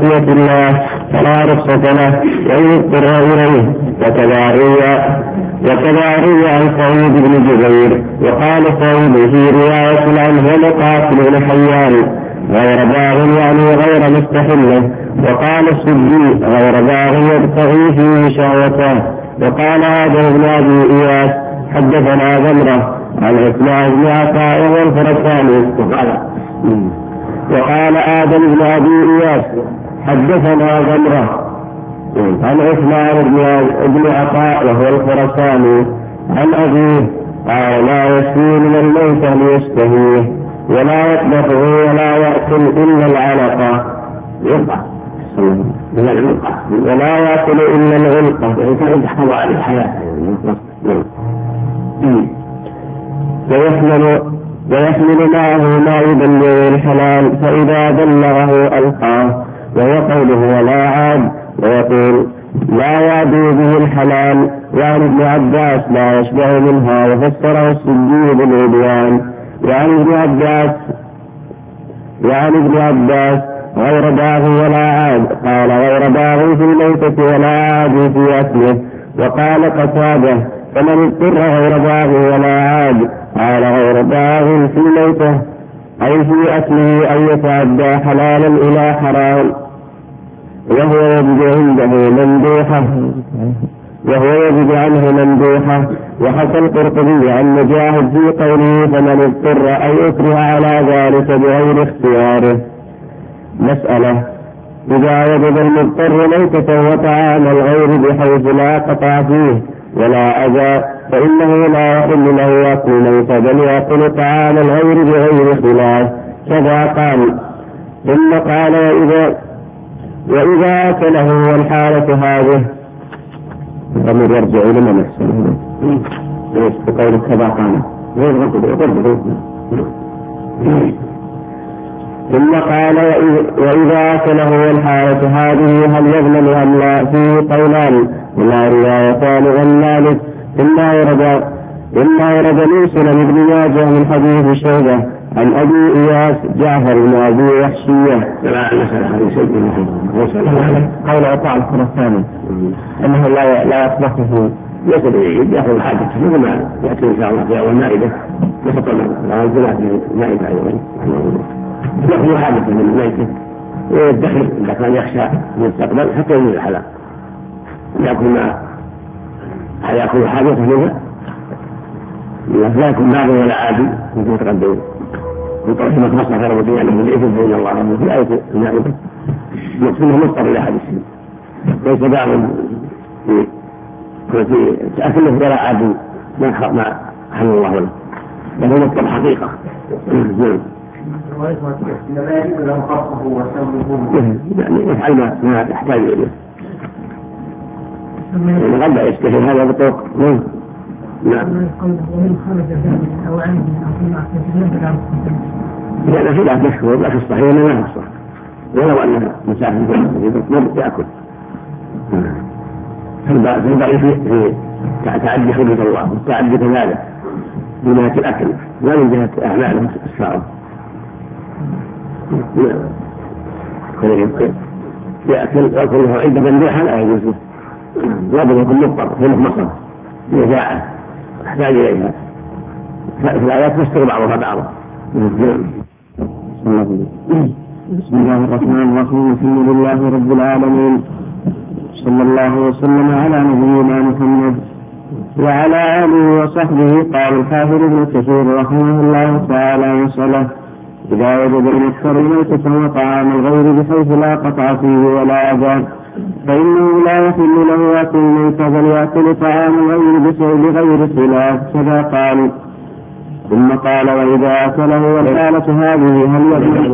معصية الله فلا رخصة له وإن اضطر إليه. وكذا روي عن سعيد بن جبير وقال سعيد في رواية عنه ومقاتل بن حيان غير باغ يعني غير مستحله. وقال السدي غير باغ يبتغي فيه شهوته. وقال آدم بن أبي إياس حدثنا غمرة عن عثمان بن عطاء والفرساني. وقال آدم بن أبي إياس حدثنا غمرة عن عثمان بن عطاء وهو الخرساني عن أبيه قال لا يسقي من الميت ليشتهيه ولا يطبخه ولا يأكل إلا العلقة ولا يأكل إلا العلقة يحفظ على الحياة ويحمل معه ما يبلغ الحلال فإذا بلغه ألقاه. وهو قوله ولا عاد ويقول لا يعدو به الحلال وعن ابن عباس لا يشبع منها وفسره السدي بالعدوان. وعن ابن عباس غير باغ ولا عاد قال غير باغ في الميتة ولا عاد في أكله. وقال قتادة فمن اضطر غير باغ ولا عاد قال غير باغ في الميتة أي في أكله أن يتعدى حلالا إلى حرام وهو يجد عنه مندوحة. وحكى القرطبي عن مجاهد في قوله فمن اضطر أن يكره على ذلك بغير اختياره. مسألة إذا وجد المضطر ميتة وطعام الغير بحيث لا قطع فيه ولا أذى فإنه لا يحل له يأكل ميتة بل يأكل طعام الغير بغير خلاف كذا قال. ثم قال وإذا أكله والحالة هذه ضمير يرجع لمن يحسنه بقول كذا قال. ثم قال وإذا أكله والحالة هذه هل يظلم أم لا فيه قولان ولا روايتان عن مالك. إما ورد لي سنن ابن ماجه من حديث شعبة عن أبي إياس جعفر بن أبي وحشية قول عطاء الخرساني أنه لا يطبخه يأخذ حاجته مثل ما يأتي إن شاء الله في أول مائدة يخطر له الجنات من المائدة أيضا يأخذ حاجته من الميتة ويدخل إذا كان يخشى المستقبل حتى يجوز الحلال يأكل حاجته منها لا يكون باغ ولا عادي مثل تقدم من طرف مصلحة غير مبينة من الإثم بين الله وبين في آية المائدة مقصوده مصدر إلى أحد السنين ليس باغ في تأكله ولا عادي ما حل الله له بل هو مصدر حقيقة. يعني يفعل ما يحتاج إليه يعني قد يشتهي هذا بطرق. نعم لأن في لا تشكر لا تصحي ولا ما تصح ولو أنها مسافة ما تأكل فالبعض في تعدي حدود الله والتعدي كذلك من جهة الأكل لا من جهة أعماله السارة يأكله عند مندوحة لا يجوز لا بد يكون مضطر في مصر نزاعة تحتاج إليها فالآيات تستر بعضها بعضا. بسم الله الرحمن الرحيم الحمد لله رب العالمين صلى الله وسلم على نبينا محمد وعلى آله وصحبه. قال الحافظ ابن كثير رحمه الله تعالى مسألة إذا وجد المضطر ميتة وطعام الغير بحيث لا قطع فيه ولا أذى فإنه لا يحل له يأكل الميتة بل يأكل طعام الغير بغير خلاف كذا قال. ثم قال وإذا أكله والحالة هذه هل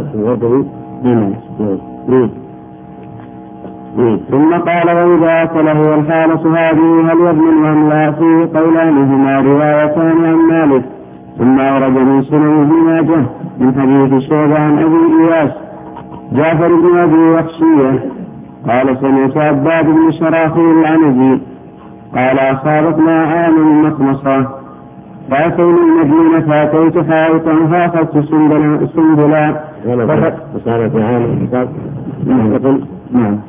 ثم قال وإذا أكله والحالة هذه هل يضمن أم لا فيه قولانهما روايتان عن مالك. ثم ورد من سنن ابن ماجه من حديث شعبة عن أبي إياس جعفر بن أبي وحشية قال سمعت عباد بن شراحيل العنزي قال أصابتنا عام مخمصة فأتينا المدينة فأتيت حائطا فأخذت سنبلا وصارت معانا الكتاب. نعم.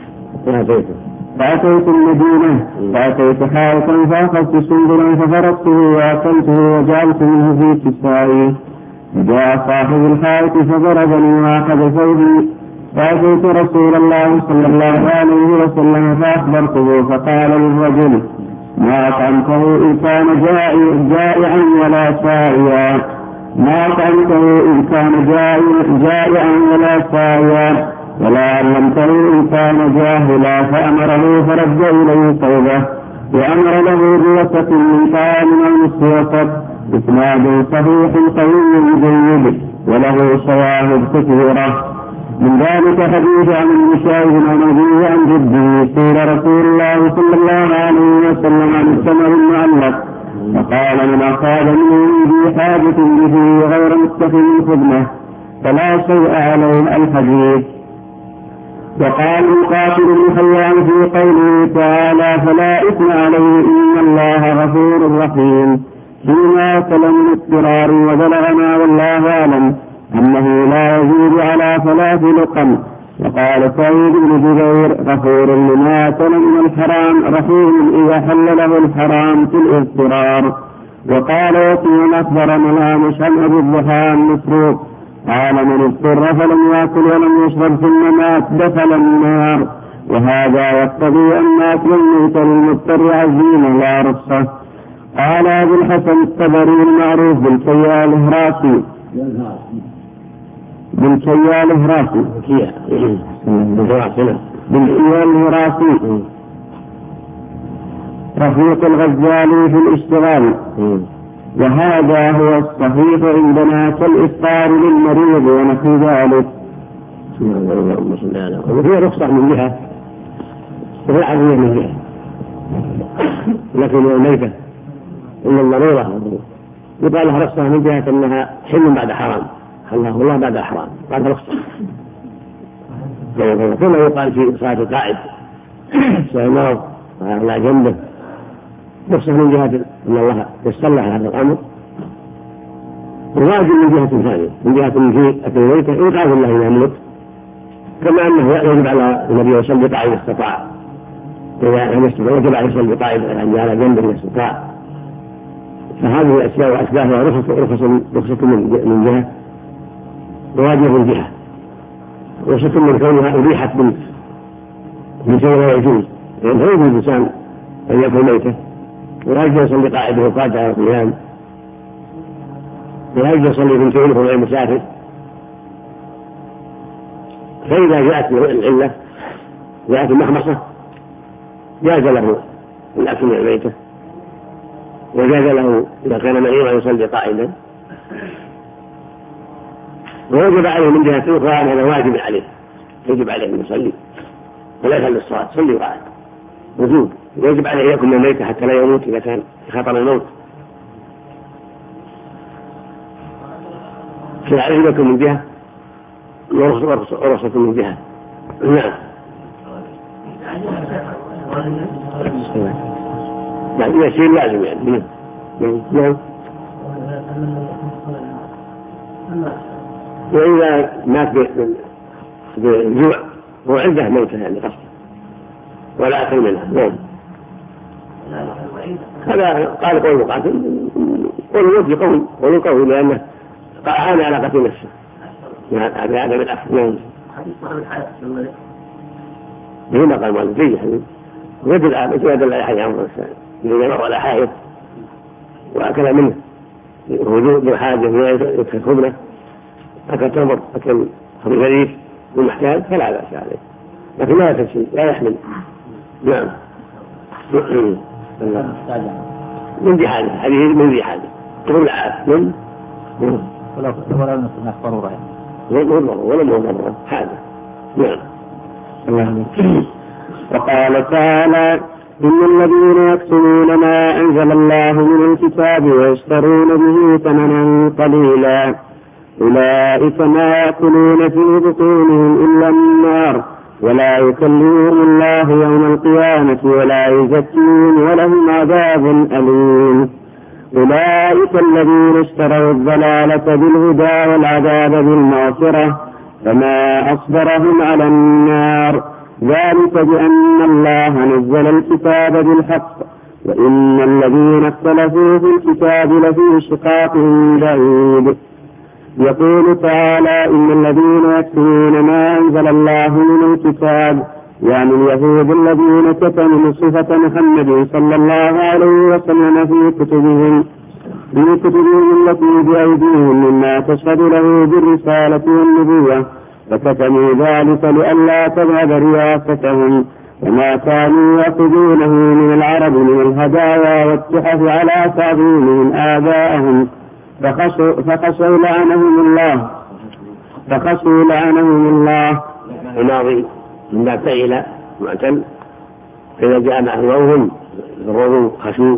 فأتيت المدينة فأتيت حائطا فأخذت سنبلا ففرقته وأكلته وجعلت منه في كسائي. جاء صاحب الحائط فضربني وأخذ ثوبي فأتيت رسول الله صلى الله عليه وسلم فأخبرته فقال للرجل ما أطعمته إن كان جائعا ولا سائيا. ما أطعمته إن كان جائعا ولا سائيا ولا علمته إن كان جاهلا. فأمره فرد إليه ثوبه وأمر له بوسط من طعام أو نصف وسط. إسناد صحيح قوي جيد وله شواهد كثيرة. من ذلك حديث عن المشاهد عن أبيه عن جده قيل رسول الله صلى الله عليه وسلم عن الثمر المعلق فقال من أصاب منه ذي حاجة به غير متخذ خدمة فلا شيء عليه الحديث. وقال مقاتل بن حيان في قوله تعالى فلا إثم عليه إن الله غفور رحيم فيما أكل من اضطرار. وبلغنا والله أعلم أنه لا يزيد على 3 لقم. وقال سعيد بن جبير غفور لما أكل من الحرام رحيم إذا حل له الحرام في الاضطرار. وقال يتيم أخبرنا الأعمش عن أبي الضحى المسروق قال من اضطر فلم يأكل ولم يشرب ثم مات دخل النار. وهذا يقتضي أن أكل الميت للمضطر عزيمة لا رخصة. قال أبو الحسن الطبري المعروف بالكيال الهراسي رفيق الغزالي في الاشتغال. وهذا هو الصحيح عندنا كالإفطار للمريض ونحو ذلك. وفيه رخصة من جهة وفي العافية من جهة لكن الميتة إن الضرورة يبقى لها رخصة من جهة أنها حل بعد حرام خلاه الله بعد حرام بعد رخصة. كما يقال في صلاة القائد سيمر على جنبه رخصة من جهة أن الله يصلح هذا الأمر. وواجب من جهة ثانية من جهة في أكل الميتة إنقاذ الله إذا يملك كما أنه يجب على النبي يصلي قائد استطاع إذا لم يستطع يجب عليه يصلي قائد على جنبه استطاع. فهذه الأشياء وأسبابها رخصة من جهة وواجب من جهة رخصة من كونها أبيحت من شيء لا يجوز لأن لا يجوز الإنسان أن يكون ميتة ولا يجوز يصلي قاعده وقاعد على القيام ولا يجوز يصلي من شيء غير مسافر. فإذا جاءت العلة جاءت المخمصة جاز له الأكل من الميتة وجاز له إذا كان مريضا يصلي قائدا. ويجب عليه من جهة أخرى أن هذا واجب عليه يجب عليه أن يصلي ولا يخلي الصلاة صلي قائد وجوب. يجب عليه يكون من الميتة حتى لا يموت إذا كان في خطر الموت. فعليه يكون من جهة ورخصة من جهة. نعم يعني شيء لازم يعني. نعم وإذا مات بالجوع هو عنده موته يعني قصد ولا أكل منها. نعم هذا قال قول مقاتل قول قول لأنه عان على قتل نفسه يعني هذا بالأكل. نعم هنا قال مالك جيد ويدل على حي عمر السلام ولا حائط وأكل منه وجود حاجة يدخل خبرة أكل تمر أكل خبر غريب والمحتاج فلا بأس عليه لكن لا يأكل شيء لا يحمل. نعم من ذي حاجة هذه من ذي حاجة تقول العاد ولا نصنع ضرورة ولا ضرورة حاجة. نعم وقال تعالى إن الذين يكتمون ما أنزل الله من الكتاب ويشترون به ثمنا قليلا أولئك ما يأكلون في بطونهم إلا النار ولا يكلمهم الله يوم القيامة ولا يزكيهم ولهم عذاب أليم. أولئك الذين اشتروا الضلالة بالهدى والعذاب بالمغفرة فما أصبرهم على النار ذلك بأن الله نزل الكتاب بالحق وإن الذين اختلفوا في الكتاب لفي شقاق بعيد. يقول تعالى إن الذين يكتمون ما أنزل الله من الكتاب يعني اليهود الذين كتموا صفة محمد صلى الله عليه وسلم في كتبهم التي بأيديهم مما تشهد له بالرسالة والنبوة فكتموا ذلك لئلا تذهب رياستهم وما كانوا يأخذونه من العرب من الهدايا والتحف على تعظيمهم آباءهم فخشوا لعنهم الله الماضي من باب فعل معتل فإذا جاء محذوهم الرجل خشوا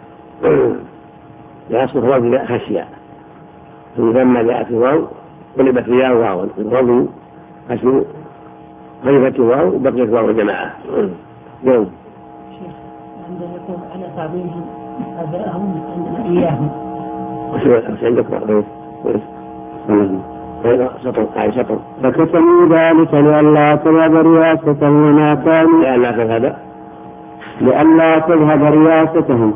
يصبح الرجل خشيا فلما جاءت الواو قلبت فيها واو الرجل خشوا غيبت واو بقيت واو الجماعة. عندما يكون على تعظيمهم آباءهم عندنا إياهم وش عندك سطر فكتموا ذلك لئلا تذهب رياستهم وما كانوا لئلا تذهب رياستهم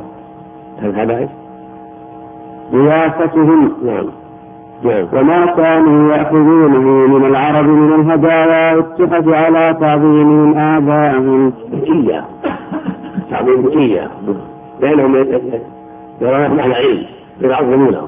نعم وما كانوا يأخذونه من العرب من الهدايا والتحف على تعظيمهم آباءهم تعظيم إياه لأنهم يرونهم على علم يعظمونهم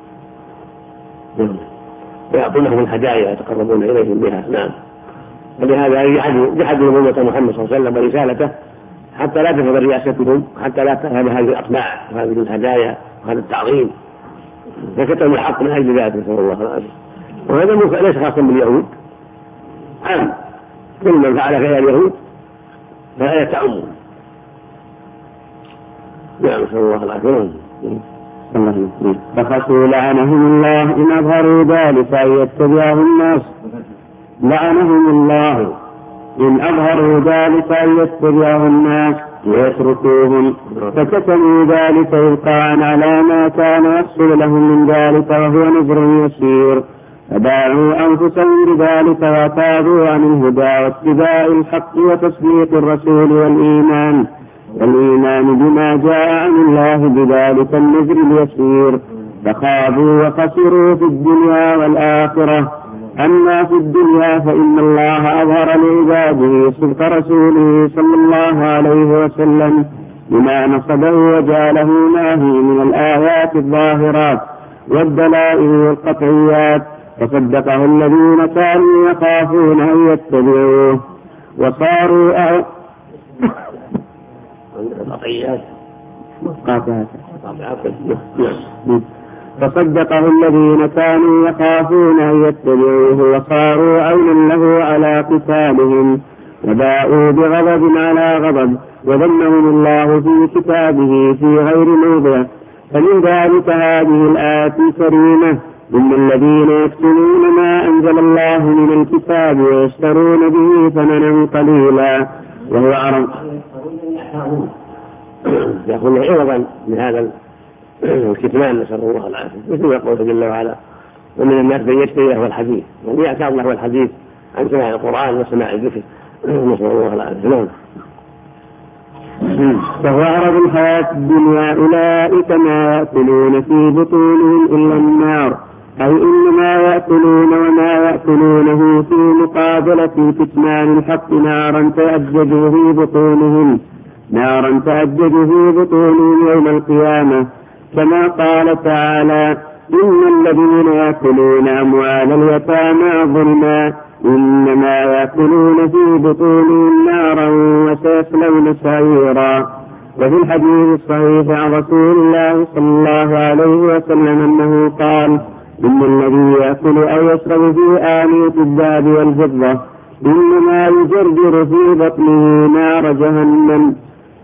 ويعطونهم الهدايا يتقربون إليهم بها. نعم. ولهذا جحدوا نبوة محمد صلى الله عليه وسلم ورسالته حتى لا تذهب رياستهم حتى لا تذهب هذه الأطماع وهذه الهدايا وهذا التعظيم فكتموا الحق من أجل ذلك نسأل الله العافية. وهذا ليس خاصا باليهود عام كل من فعل فيها اليهود فهي تعم. نعم نسأل الله العافية. فخشوا لعنهم الله إن أظهروا ذلك أن يتبعه الناس لعنهم الله إن أظهروا ذلك أن يتبعه الناس ويتركوهم فكتموا ذلك إبقاء على ما كان يحصل لهم من ذلك وهو نذر يسير فباعوا أنفسهم بذلك وتابوا عن الهدى واتباع الحق وتصديق الرسول والإيمان بما جاء عن الله بذلك النذر اليسير فخابوا وخسروا في الدنيا والآخرة. أما في الدنيا فإن الله أظهر لعباده صدق رسوله صلى الله عليه وسلم بما نصبه وجعله ناهي من الآيات الظاهرات والدلائل والقطعيات فصدقه الذين كانوا يخافون أن يتبعوه وصاروا فصدقه الذين كانوا يخافون أن يتبعوه وصاروا عونا له على قتالهم وباءوا بغضب على غضب وذمهم الله في كتابه في غير موضع. فمن ذلك هذه الآيات الكريمة إن الذين يكتمون ما أنزل الله من الكتاب ويشترون به ثمنا قليلا وهو عرض يأخذ عوضا من هذا الكتمان نسأل الله العافية مثل ما يقول جل وعلا ومن الناس من يشتري له الحديث يعني يأتي الله الحديث عن سماع القرآن وسماع الذكر نسأل الله العافية. فهو عرض الحياة الدنيا أولئك ما يأكلون في بطونهم إلا النار أي إنما يأكلون وما يأكلونه في مقابلة كتمان الحق نارا تأجج في بطونهم يوم القيامة كما قال تعالى إن الذين يأكلون أموال اليتامى ظلما إنما يأكلون في بطونهم نارا وسيصلون سعيرا. وفي الحديث الصحيح عن رسول الله صلى الله عليه وسلم أنه قال إن الذي يأكل أو يشرب في آنية الذهب والفضة إنما يجرجر في بطنه نار جهنم.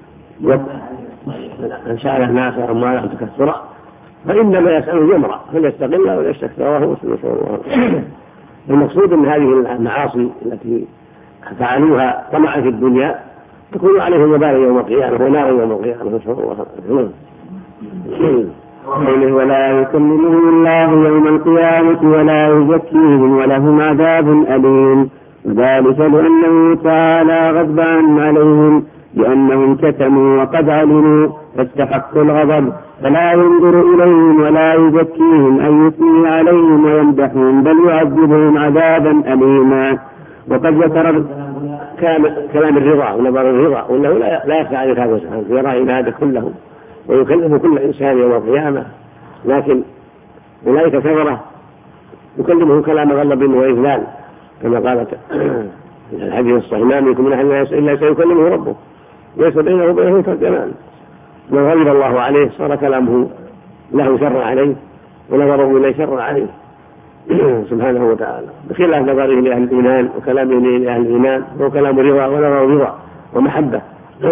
إن شاء الناس أموالا تكثرا فإنما يسأل جمرة فليستقل ولا يستكثر وهو نسأل الله. المقصود أن هذه المعاصي التي فعلوها طمعا في الدنيا تكون عليهم وبالا يوم القيامة ونارا يوم القيامة نسأل الله. قوله ولا يكلمهم الله يوم القيامة ولا يزكيهم ولهم عذاب أليم، وذلك لأنه تعالى غضبان عليهم لأنهم كتموا وقد علموا فاستحقوا الغضب، فلا ينظر إليهم ولا يزكيهم أي يثني عليهم ويمدحهم بل يعذبهم عذابا أليما. وقد ذكر كلام الرضا ونظر الرضا وأنه لا يخفى عن هذا سبحانه يرى عباده كلهم ويكلم كل إنسان يوم القيامة، لكن أولئك كفرة يكلمه كلام غضب وإذلال كما قالت الحديث الصحيح ما منكم من أحد إلا سيكلمه ربه ليس بينه وبينه ترجمان. من غضب الله عليه صار كلامه له شر عليه ونظره إليه شر عليه سبحانه وتعالى، بخلاف نظره لأهل الإيمان وكلامه لأهل الإيمان هو كلام رضا ونظر رضا ومحبة.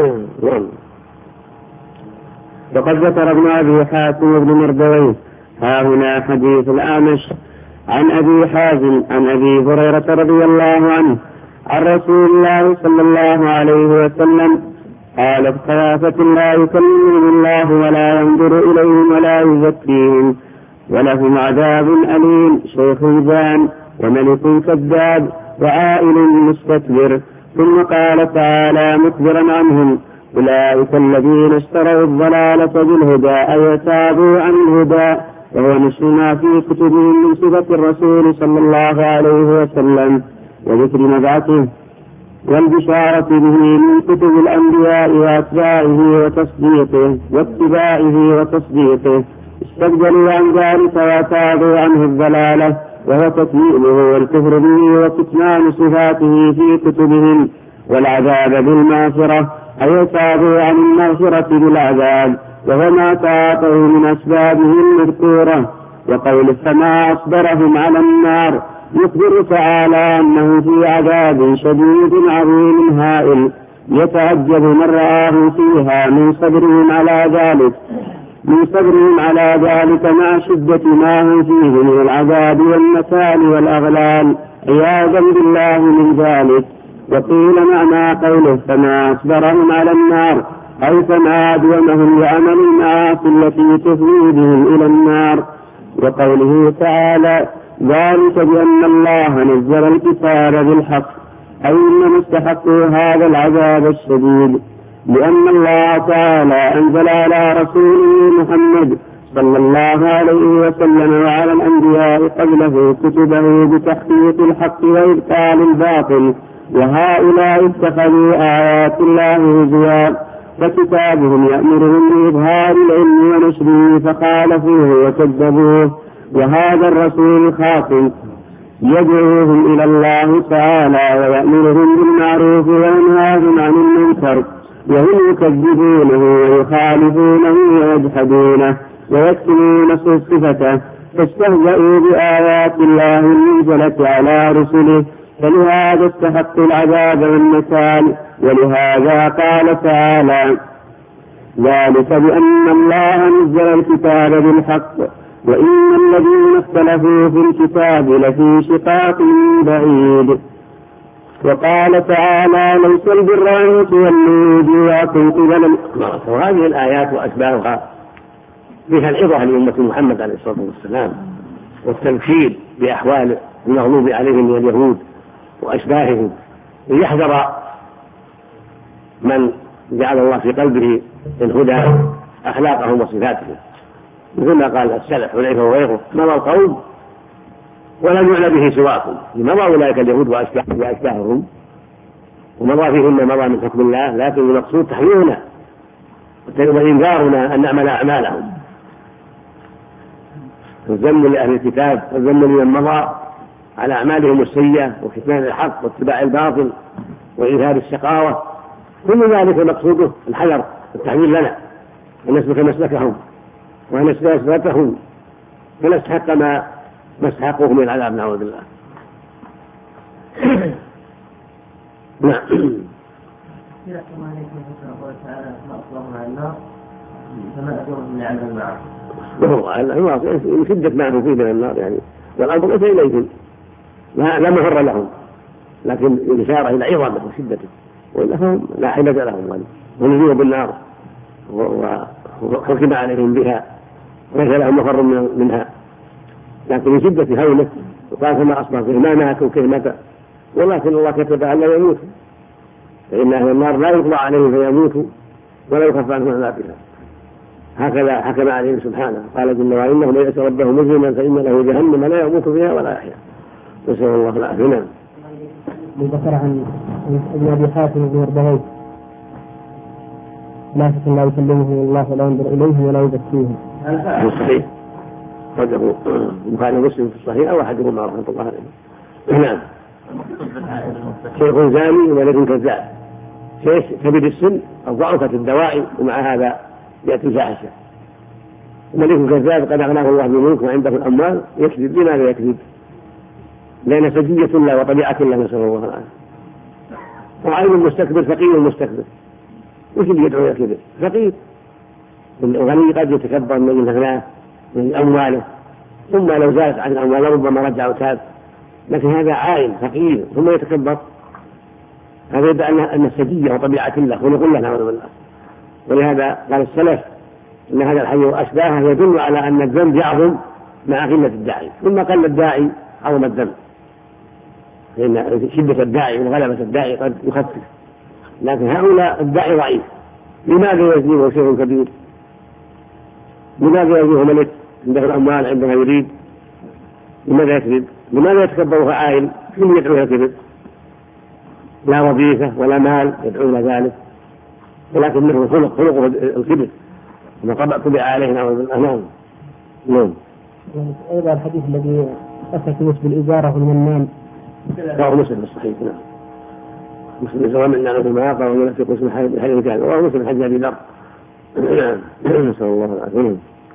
وقد ذكر ابن أبي حاتم بن مردويه ها هنا حديث الأعمش عن أبي حازم عن أبي هريرة رضي الله عنه عن رسول الله صلى الله عليه وسلم قال ثلاثة لا يكلمهم الله ولا ينظر إليهم ولا يزكيهم ولهم عذاب أليم، شيخ جان وملك كذاب وعائل مستكبر. ثم قال تعالى مخبرا عنهم أولئك الذين اشتروا الضلالة بالهدى أي تابوا عن الهدى، وهو نصف ما في كتبهم من صفة الرسول صلى الله عليه وسلم وذكر مبعثه والبشارة به من كتب الأنبياء وأتباعه واتباعه وتصديقه، استبدلوا عن ذلك وتابوا عنه الضلالة وهو تكذيبه والكفر به وكتمان صفاته في كتبهم، والعذاب بالمغفرة أي تابوا عن المغفرة بالعذاب وهو ما تعاطوا من أسبابه المذكورة. وقول فما أصبرهم على النار يخبر تعالى أنه في عذاب شديد عظيم هائل يتعجب من رآه فيها من صبرهم على ذلك مع شدة ما هم فيه من العذاب والمثال والأغلال عياذا بالله من ذلك. وقيل معنى قوله فما أصبرهم على النار أي فما أدومهم لعمل المعاصي التي تفضي بهم إلى النار. وقوله تعالى ذلك بأن الله نزل الكتاب بالحق أي إنما استحقوا هذا العذاب الشديد لأن الله تعالى أنزل على رسوله محمد صلى الله عليه وسلم وعلى الأنبياء قبله كتبه بتحقيق الحق وإبطال الباطل، وهؤلاء اتخذوا آيات الله هزوا، فكتابهم يأمرهم بإظهار العلم ونشره فخالفوه وكذبوه، وهذا الرسول الخاتم يدعوهم إلى الله تعالى ويأمرهم بالمعروف وينهاهم عن المنكر، وهم يكذبونه ويخالفونه ويجحدونه ويكتمون صفته، فاستهزأوا بآيات الله المنزلة على رسله، فلهذا استحقوا العذاب والنكال. ولهذا قال تعالى ذلك بأن الله نزل الكتاب بالحق وإن الذين اختلفوا في الكتاب لفي شقاق بعيد. وقال تعالى ليس البر أن تولوا وجوهكم قبل. وهذه الآيات وأشباهها فيها العظة لأمة محمد عليه الصلاة والسلام والتذكير بأحوال المغضوب عليهم من اليهود وأشباههم ليحذر من جعل الله في قلبه الهدى أخلاقهم وصفاتهم، مثل ما قال السلف حذيفة وغيره مضى القوم ولم يعلم به سواكم، مضى أولئك اليهود وأشباههم ومضى فيهم ما مضى من حكم الله، لكن المقصود تحذيرنا وإنذارنا أن نعمل أعمالهم، الذم لأهل الكتاب والذم لمن مضى على أعمالهم السيئة وكتمان الحق واتباع الباطل وإظهار الشقاوة، كل ذلك مقصوده الحذر والتحذير لنا أن نسلك مسلكهم وأن نسلك مسلكهم فنستحق ما استحقوه من العذاب نعوذ بالله. نعم. من شدة ما هم فيه من النار يعني، والأمر ليس إليهم لا مفر لهم، لكن الإشارة إلى عظمه وشدته، وإلا فهم لا حيلة لهم ونزلوا بالنار وحكم عليهم بها ليس له مفر منها، لكن من شدة هوله وقال كما أصبح فيه ما ماتوا كيف مات، ولكن الله كتب أن لا يموتوا، فإن أهل النار لا يقضى عليهم فيموتوا ولا يخفف عنهم عذابها. هكذا حكم عليهم سبحانه، قال جل وعلا إنه من يأس ربه مجرما فإن له جهنم لا يموت فيها ولا يحيا. نسأل الله العافية. ذكر عن ابن أبي حاتم بن وردويه لا يكلمه الله ولا ينظر إليه ولا يزكيه. في الصحيح رده البخاري ومسلم في الصحيح أو أحدهما رحمة الله عليه. نعم. شيخ زاني وولد كذاب، شيخ كبير السن أو ضعفت الدواعي ومع هذا يأتي فاحشة. ملك كذاب قد أغناه الله بملك وعنده الأموال يكذب. لماذا يكذب؟ لأن سجية الله وطبيعة الله نسأل الله العافية. وعين المستكبر فقير المستكبر، وش اللي يدعو يكذب؟ فقير. الغني قد يتكبر من الأغنياء من أمواله، ثم لو زادت عن الأموال ربما رجع وتاب، لكن هذا عائل فقير ثم يتكبر. هذا يدعي أن السجية وطبيعة الله خلق الله نعوذ بالله. ولهذا قال السلف إن هذا الحي وأشباهه يدل على أن الذنب يعظم مع قلة الداعي، ثم قل الداعي عظم الذنب، لأن شدة الداعي وغلبة الداعي قد يخفف، لكن هؤلاء الداعي ضعيف. لماذا يجنيه شيء كبير؟ لماذا يجنيه ملك عنده الأموال عندما يريد؟ لماذا يكذب؟ لماذا يتكبر عائل؟ كل يدعو كذب، لا وظيفة ولا مال يدعو إلى ذلك، ولكنه خلق الكبر ما طبع عليه. نعم. أيضا الحديث الذي أتى في وصف الإجارة والمنان رواه مسلم الصحيح. نعم. مسلم زوام من نعمة المعاقة وينفق اسم الحديث كان رواه مسلم حديث أبي ذر. نسأل الله العافية.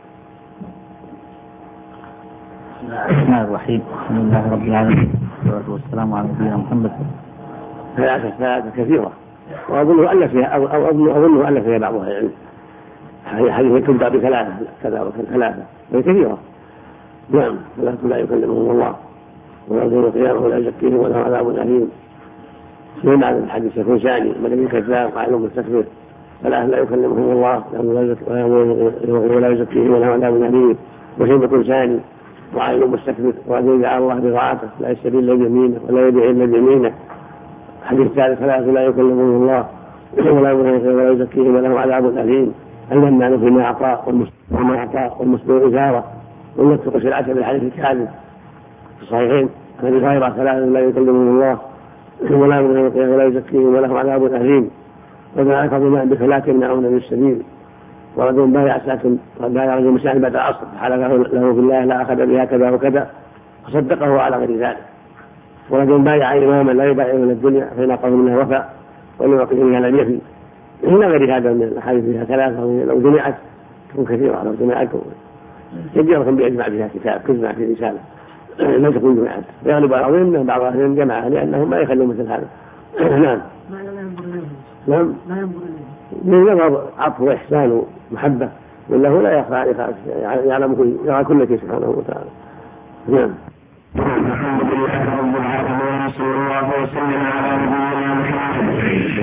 الرحمن الرحيم. الحمد لله رب العالمين والصلاة والسلام على نبينا محمد. ثلاثة كثيرة وأظنه ألف فيها أو أظنه ألف فيها بعضها يعني. حديث تبدأ بثلاثة كذا وثلاثة كثيرة. نعم. ثلاثة لا يكلمهم الله ولا يوم القيامة ولا يزكيهم ولا عذاب أليم. من هذا الحديث يكون ثاني من كذاب قائل مستكبر ثلاثة لا يكلمهم الله ولا يزكيهم ولا عذاب أليم. وشيء يكون ثاني وعائل مستكبر وأن يدعى الله بطاعته لا يستبين إلا بيمينه ولا يدعي إلا بيمينه. حديث ثالث ثلاثة لا يكلمهم الله ولا يزكيهم ولا عذاب أليم. المنان فيما أعطى والمسلم إزارة والنفق سلعة بالحديث الكاذب في الصحيحين الذي غير ثلاثة لا يكلمهم الله ولا يزكيهم ولا عذاب أليم. وذلك بما بخلاف يمنعون من السبيل. ورجل بايع ساكن بايع رجل مساعد بعد العصر حلف له بالله لا أخذ بها كذا وكذا فصدقه على غير ذلك. ورجل بايع إماما لا يبايع من الدنيا فإن قال منها وفى وإن وقت منها لم يفي. هنا غير هذا من الأحاديث فيها ثلاثة لو جمعت تكون كثيرة، لو جمعت كثيرة بيجمع بها كتاب تجمع في رسالة لا تكون جمعت. يغلب على العظيم بعض أهل جمعها لأنهم ما يخلون مثل هذا. نعم. نعم. من نظر عطف وإحسان ومحبة والله لا يخفى عليه، يعلم يرى كل شيء سبحانه وتعالى. نعم. الحمد لله رب العالمين صلى الله وسلم على نبينا محمد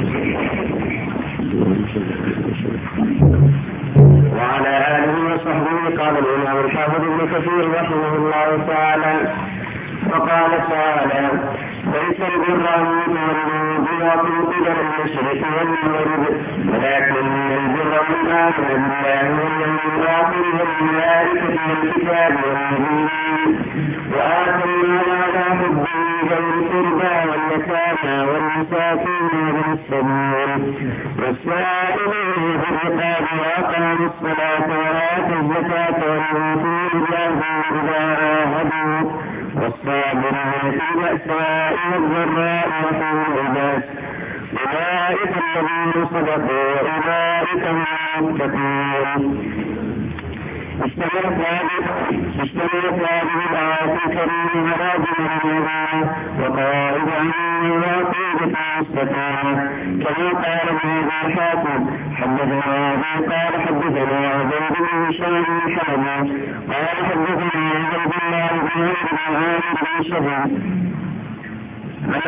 وعلى آله وصحبه. قال الإمام الحافظ ابن كثير رحمه الله تعالى وقال تعالى ليس البر أن تولوا وجوهكم قبل المشرق والمغرب ولكن البر من آمن بالله واليوم الآخر والملائكة والكتاب والنبيين وآتى المال على حبه ذوي القربى واليتامى والمساكين وابن السبيل والسائلين في الرقاب وأقاموا الصلاة وآتوا الزكاة والمؤمنين بالله إذا عاهدوا والصابرين في البأساء والضراء وحين البأس أولئك الذين صدقوا وأولئك هم المتقون. اشتملت هذه الآيات الكريمة على جميع وقائد عنه وعقيدة مستقيمة كما قال ابن حاتم حدثنا أبي قال حدثنا عبيد بن هشام الحلبي قال حدثنا عبد الله بن عامر بن شهيد قال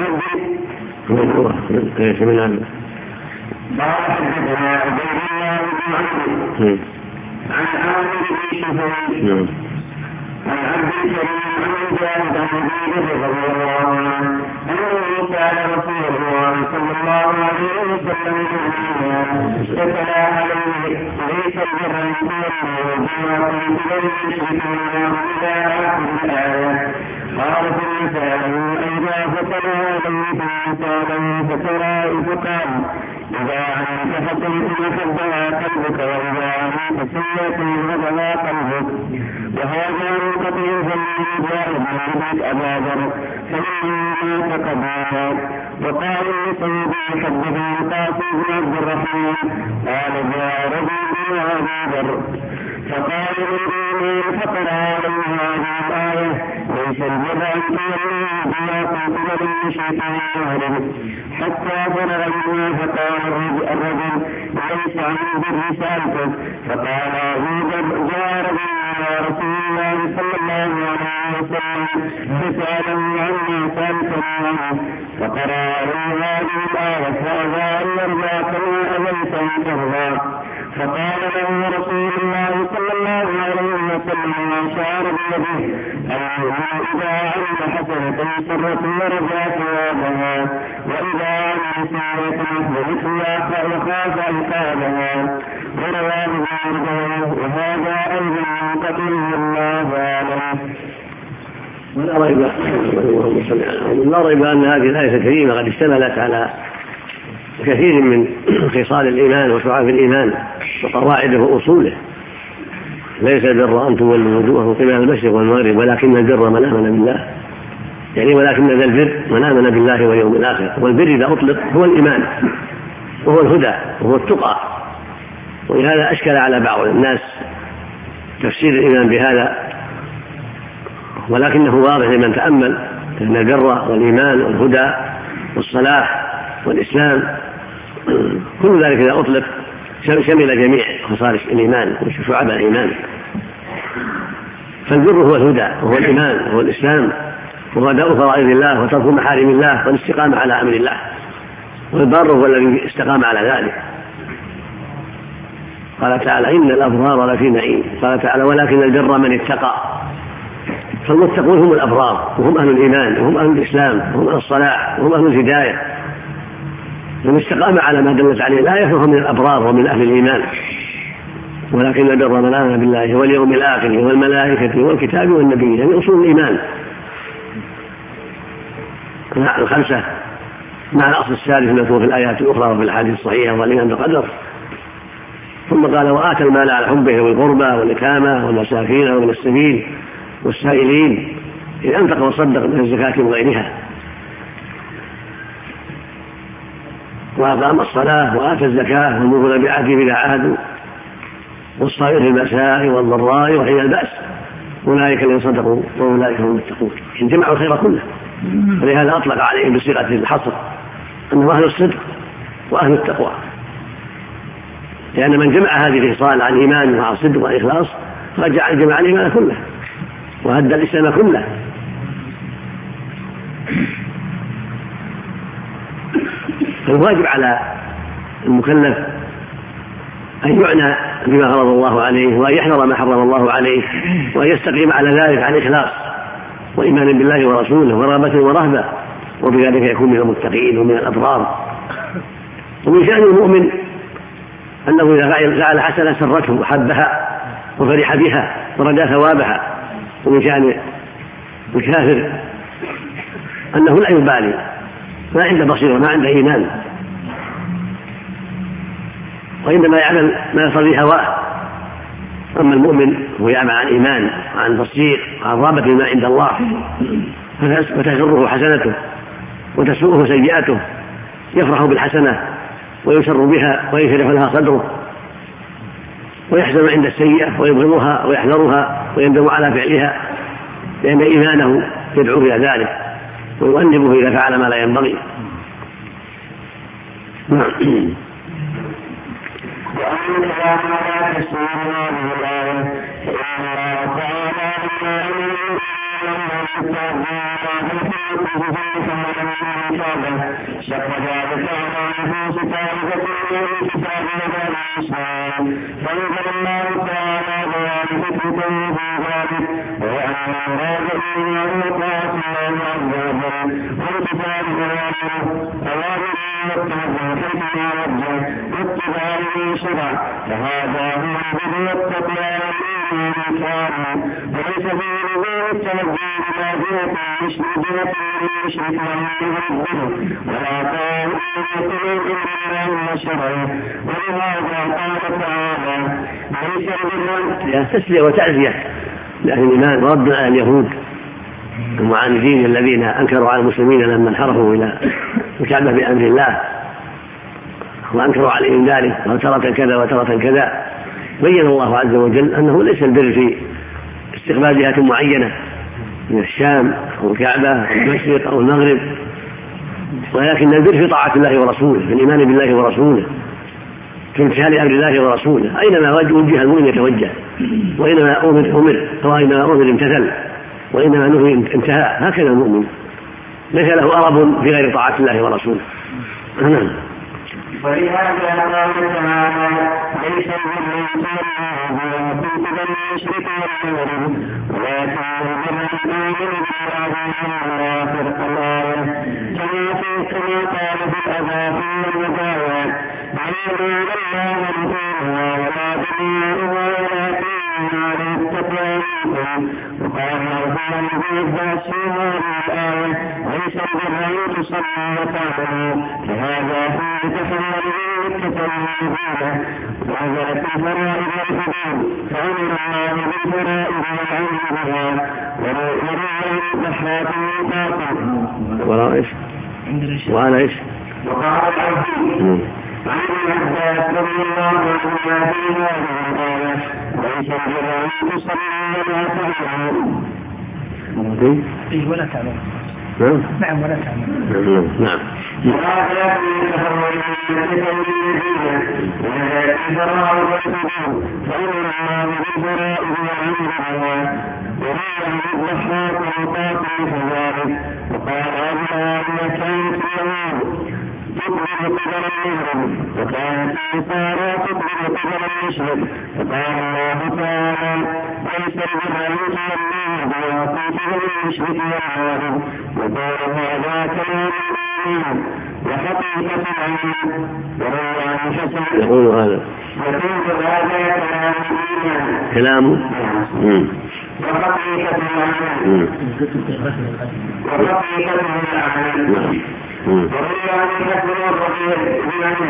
حدثنا عبيد الله بن عمرو عن عامر بن شفيع عن عبد الكريم عن جابر بن رضي الله عنه أنه كان رسول الله صلى الله عليه وسلم اشتكى عليه ليس البر أن تولوا وجوهكم قبل المشركين إلى آخر الآية. قال ثم سأله أيضا فتلا عليه فسأله فترى فقال إذا علمت فقل إن خدها قلبك وإذا علمت سيئة غضبها قلبك. وهذا منقطع فمن جاء بن أبا ذر فإنه مات قبلها. وقال لسيدي حدثني قاسم بن عبد الرحمن قال جاء رجل من أبي ذر فقال إني فقر عليه هذه الآية ليس البر أن تولوا وجوهكم قبل المشركين حتى فرغ منها. فقال الرجل ليس عن البر سألته. فقال أبو ذر جاء رجل يا رسول الله صلى الله عليه وسلم فسألني عما سألتني عنه فقرأ عليه هذه الآية فأبى أن يرضى كما أبيت أن ترضى. فقال له رسول الله صلى الله عليه وسلم وأشار بيده المؤمن إذا عمل حسنة سرته ورجع ثوابها وإذا عمل سيئة مثلها وخاف عقابها. ورواه ابن وهذا أيضا منقطع الله أعلم. لا ريب أن هذه الآية الكريمة قد اشتملت على كثير من خصال الإيمان وشعاب الإيمان وقواعده وأصوله. ليس البر أن تولوا وجوهكم قبل المشرق والمغرب ولكن البر من آمن بالله، يعني ولكن ذا البر من آمن بالله واليوم الآخر. والبر إذا أطلق هو الإيمان وهو الهدى وهو التقى. ولهذا أشكل على بعض الناس تفسير الإيمان بهذا، ولكنه واضح لمن تأمل أن البر والإيمان والهدى والصلاح والإسلام كل ذلك إذا أطلق شمل جميع خصال الإيمان وشعب الإيمان. فالبر هو الهدى وهو الإيمان وهو الإسلام وهو أداء فرائض الله وترك محارم الله والاستقامة على أمر الله. والبر هو الذي استقام على ذلك. قال تعالى إن الأبرار لفي نعيم. قال تعالى ولكن البر من اتقى. فالمتقون هم الأبرار وهم أهل الإيمان وهم أهل الإسلام وهم أهل الصلاح وهم أهل الهداية. من استقام على ما دلت عليه الآية فهو من الأبرار ومن أهل الإيمان. ولكن البر من آمن بالله واليوم الآخر والملائكة والكتاب والنبي، يعني أصول الإيمان الخمسة مع الأصل السادس المذكور في الآيات الأخرى وفي الأحاديث الصحيحة والإيمان بالقدر. ثم قال وآتى المال على حبه والقربى واليتامى والمساكين ومن السبيل والسائلين إذ أنفق وصدق من الزكاة وغيرها. وأقام الصلاة وآتى الزكاة والموفون بعهدهم إذا عاهدوا والصابرين في البأساء والضراء وحين البأس أولئك الذين صدقوا وأولئك هم المتقون. إن جمعوا الخير كله. ولهذا أطلق عليهم بصيغة الحصر أنهم أهل الصدق وأهل التقوى، لأن من جمع هذه الخصال عن إيمان مع الصدق والإخلاص جمع الإيمان كله وهدى الإسلام كله. فالواجب على المكلف أن يعنى بما فرض الله عليه وأن يحذر ما حرم الله عليه وأن يستقيم على ذلك عن إخلاص وإيمان بالله ورسوله ورغبة ورهبة، وبذلك يكون من المتقين ومن الأبرار. ومن شأن المؤمن أنه إذا فعل حسنة سرته وحبها وفرح بها ورجى ثوابها. ومن شأن الكافر أنه لا يبالي، ما عنده بصيرة ما عنده إيمان، وإنما يعمل ما يصلي هواه. أما المؤمن هو يعمل عن إيمان وعن تصديق وعن رغبة ما عند الله، فتسره حسنته وتسوءه سيئته، يفرح بالحسنة ويسر بها ويشرح لها صدره، ويحزن عند السيئة ويبغضها ويحذرها ويندم على فعلها، لأن إيمانه يدعو إلى ذلك ويؤنبه إذا فعل ما لا ينبغي. وأن لا تسمعوا هذه الآية فإن الله تعالى فهذا هو البر والتقوى والإيمان وليس في نظام التوجيه بماذية مشركة ولا قال إلا شرعه ولهذا قال تعالى ليس البر تسلية وتعزية لأهل الإيمان ورد على اليهود المعاندين الذين أنكروا على المسلمين لما انحرفوا إلى الكعبة بأمر الله وأنكروا عليهم ذلك وترة كذا وترة كذا. بين الله عز وجل أنه ليس البر في استقبال جهة معينة من الشام أو الكعبة أو المشرق أو المغرب، ولكن البر في طاعة الله ورسوله، في الإيمان بالله ورسوله، في امتثال أمر الله ورسوله. أينما وجه المؤمن يتوجه، وإنما أمر وإنما أمر امتثل، وإنما نهي انتهى. هكذا المؤمن ليس له أرب في غير طاعة الله ورسوله. ولهذا قال تعالى ليس البر ان كنت بني المشرك والمغرب ولكن البر ان تؤمنوا بالله واليوم الاخر كما قال في الاذافير والمداوات علموا الله ورسوله ولا تطيعوا ولكن على التقوى منكم. وقال مرفوعا بإثبات هذه الآية ليس البر أن تصلوا وتعملوا فهذا هو تحمل التفاهم فيه ونزلت الفرائض والحدود فأمر الله بالفرائض والعمل بها ورؤيا الضحاك والقاتل وأنا إيش وقال العبد عن عباس رضي الله عنه في هذه الآية ليس البر أن تصلوا ولا تعملوا ولا تعمل. نعم ولا تعمل. نعم. وهذا في تفرع الدين وهذا الفراء والحدود فأمر الله بالفرائض والعمل بها ورؤيا الضحاك والقاتل كذلك. وقال أبوها كانت اليهود تقبل قبل المغرب وكانت النصارى تقبل قبل المشرق. فقال الله تعالى ليس البر ان تولوا بواقيتهم المشرق والمغرب. وقال هذا كلام الايمان وحقيقه العلم وروى عن حسن يقول هذا كلام كلام وحقيقه العلم وروي عن حسن الرجل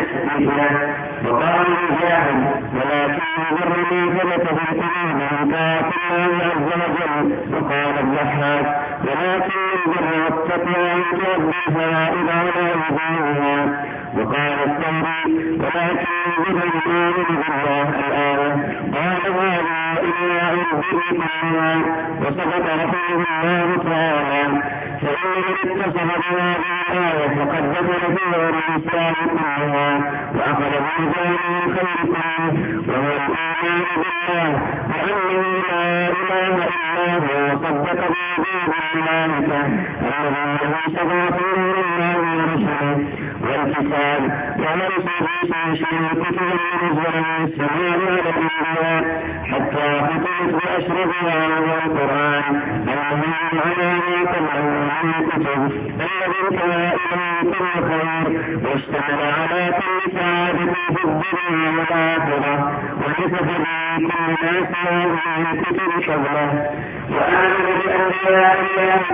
وقال مجاهد ولكن البر ما ثبت في القلوب من طاعة الله عز وجل. وقال الضحاك ولكن البر والتقوى ان تؤدي الفرائض على وجوهها. وقال الثوري ولكن البر الايمان بالله الآية قال هذا إلا البر كلها وسقط رحمه الله تعالى. فإن من اتصف بهذه الآية فقد دخل فيه الإسلام كلها وأخذ بميزان الخير كله وهو الإيمان بالله وأنه لا إله إلا هو وصدق بوجود الملائكة الذين هم شفاعة لله ورسله والكتاب ومن صديق الكتب المنزلة من السماء على الأنبياء حتى ختمت بأشرفها وهو القرآن الذي على ما تبعه عن الكتب الذي كان كل خير واشتمل على كل سعادة في الدنيا والآخرة ونسب به كل ناس هذه الكتب شغله وآمن بأنبياء الله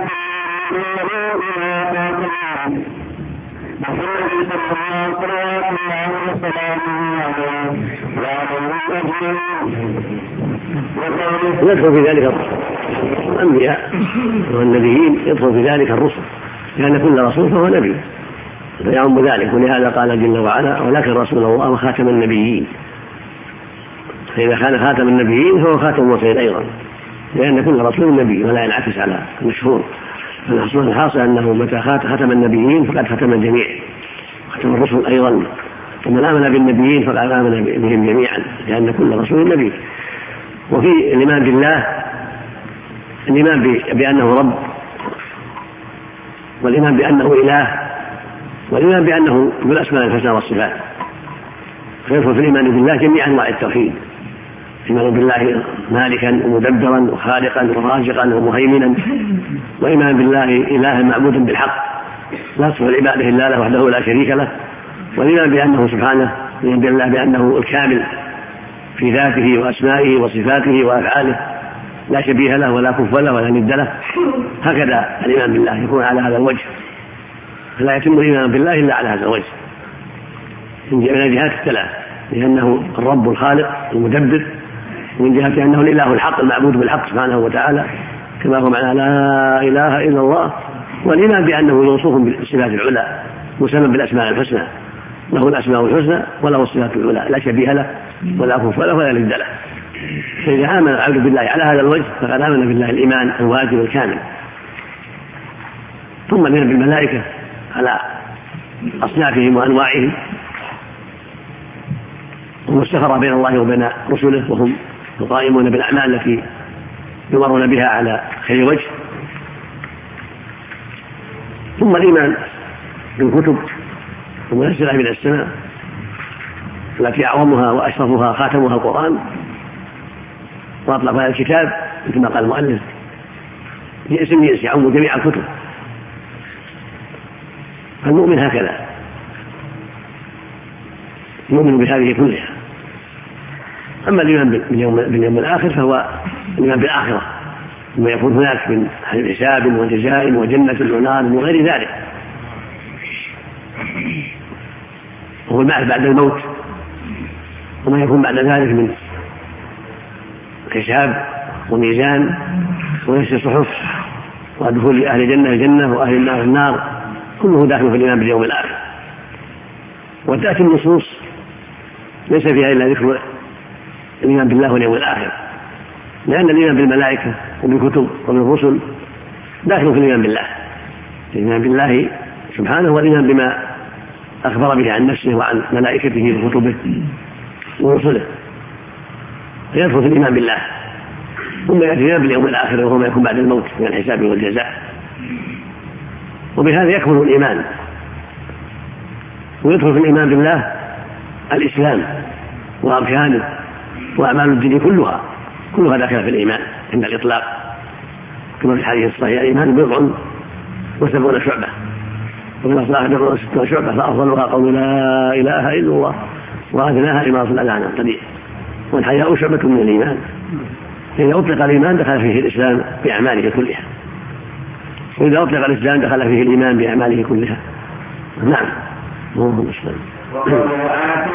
محمد صلى الله عليه وسلم يدخل في ذلك الأنبياء والنبيين، يدخل في ذلك الرسل، لأن كل رسول فهو نبي فيعم ذلك. ولهذا قال جل وعلا ولكن رسول الله وخاتم النبيين. فإذا كان خاتم النبيين فهو خاتم المرسلين أيضا، لأن كل رسول نبي ولا ينعكس على المشهور. الحاصل أنه متى ختم النبيين فقد ختم الجميع، ختم الرسل أيضا. ومن آمن بالنبيين فقد آمن بهم جميعا، لأن كل رسول نبي. وفي الإيمان بالله الإيمان بأنه رب، والإيمان بأنه إله، والإيمان بأنه ذو الأسماء الحسنى والصفات. فيدخل في الإيمان بالله جميع أنواع التوحيد: إيمان بالله مالكا ومدبرا وخالقا ورازقا ومهيمنا، وإيمان بالله إلها معبودا بالحق لا تصلح العبادة إلا له وحده لا شريك له، والإيمان بأنه سبحانه إيمان بالله بأنه الكامل في ذاته وأسمائه وصفاته وأفعاله، لا شبيه له ولا كف له ولا ند له. هكذا الإيمان بالله يكون على هذا الوجه، فلا يتم الإيمان بالله إلا على هذا الوجه من جهات الثلاث: لأنه الرب الخالق المدبر، ومن جهة أنه الإله الحق المعبود بالحق سبحانه وتعالى كما هو معنى لا إله إلا الله، والإيمان بأنه موصوف بالصفات العلى مسمى بالأسماء الحسنى، له الأسماء الحسنى وله الصفات العلى لا شبيه له ولا كف له ولا ند له. فإذا آمن العبد بالله على هذا الوجه فقد آمن بالله الإيمان الواجب الكامل. ثم الإيمان بالملائكة على أصنافهم وأنواعهم، هم السفر بين الله وبين رسله، وهم القائمون بالأعمال التي يمرون بها على خير وجه. ثم الإيمان بالكتب المنزلة من السماء التي أعظمها وأشرفها خاتمها القرآن وأطلقها الكتاب مثل ما قال المؤلف باسم يعم جميع الكتب. فالمؤمن هكذا يؤمن بهذه كلها. أما الإيمان باليوم الآخر فهو الإيمان بالآخرة، وما يكون هناك من حساب وجزاء وجنة ونار وغير ذلك، وهو البعث بعد الموت، وما يكون بعد ذلك من حساب وميزان ونشر صحف ودخول أهل الجنة الجنة وأهل النار النار، كله داخل في الإيمان باليوم الآخر. وتأتي النصوص ليس فيها إلا ذكر الإيمان بالله واليوم الآخر، لأن الإيمان بالملائكة وبالكتب وبالرسل داخل في الإيمان بالله. الإيمان بالله سبحانه والإيمان بما أخبر به عن نفسه وعن ملائكته وكتبه ورسله، فيدخل في الإيمان بالله. ثم يأتي الإيمان باليوم الآخر وهو ما يكون بعد الموت من الحساب والجزاء. وبهذا يكمل الإيمان، ويدخل في الإيمان بالله الإسلام وأركانه وأعمال الدين كلها داخلة في الإيمان عند الإطلاق، كما في الحديث الصحيح: الإيمان بضع و70 شعبة، ومن أصلها 60 شعبة، فأفضلها قول لا إله إلا الله، وأدناها إماطة الأذى عن الطريق، والحياء شعبة من الإيمان. فإذا أطلق الإيمان دخل فيه الإسلام بأعماله كلها، وإذا أطلق الإسلام دخل فيه الإيمان بأعماله كلها. نعم. اللهم صل وسلم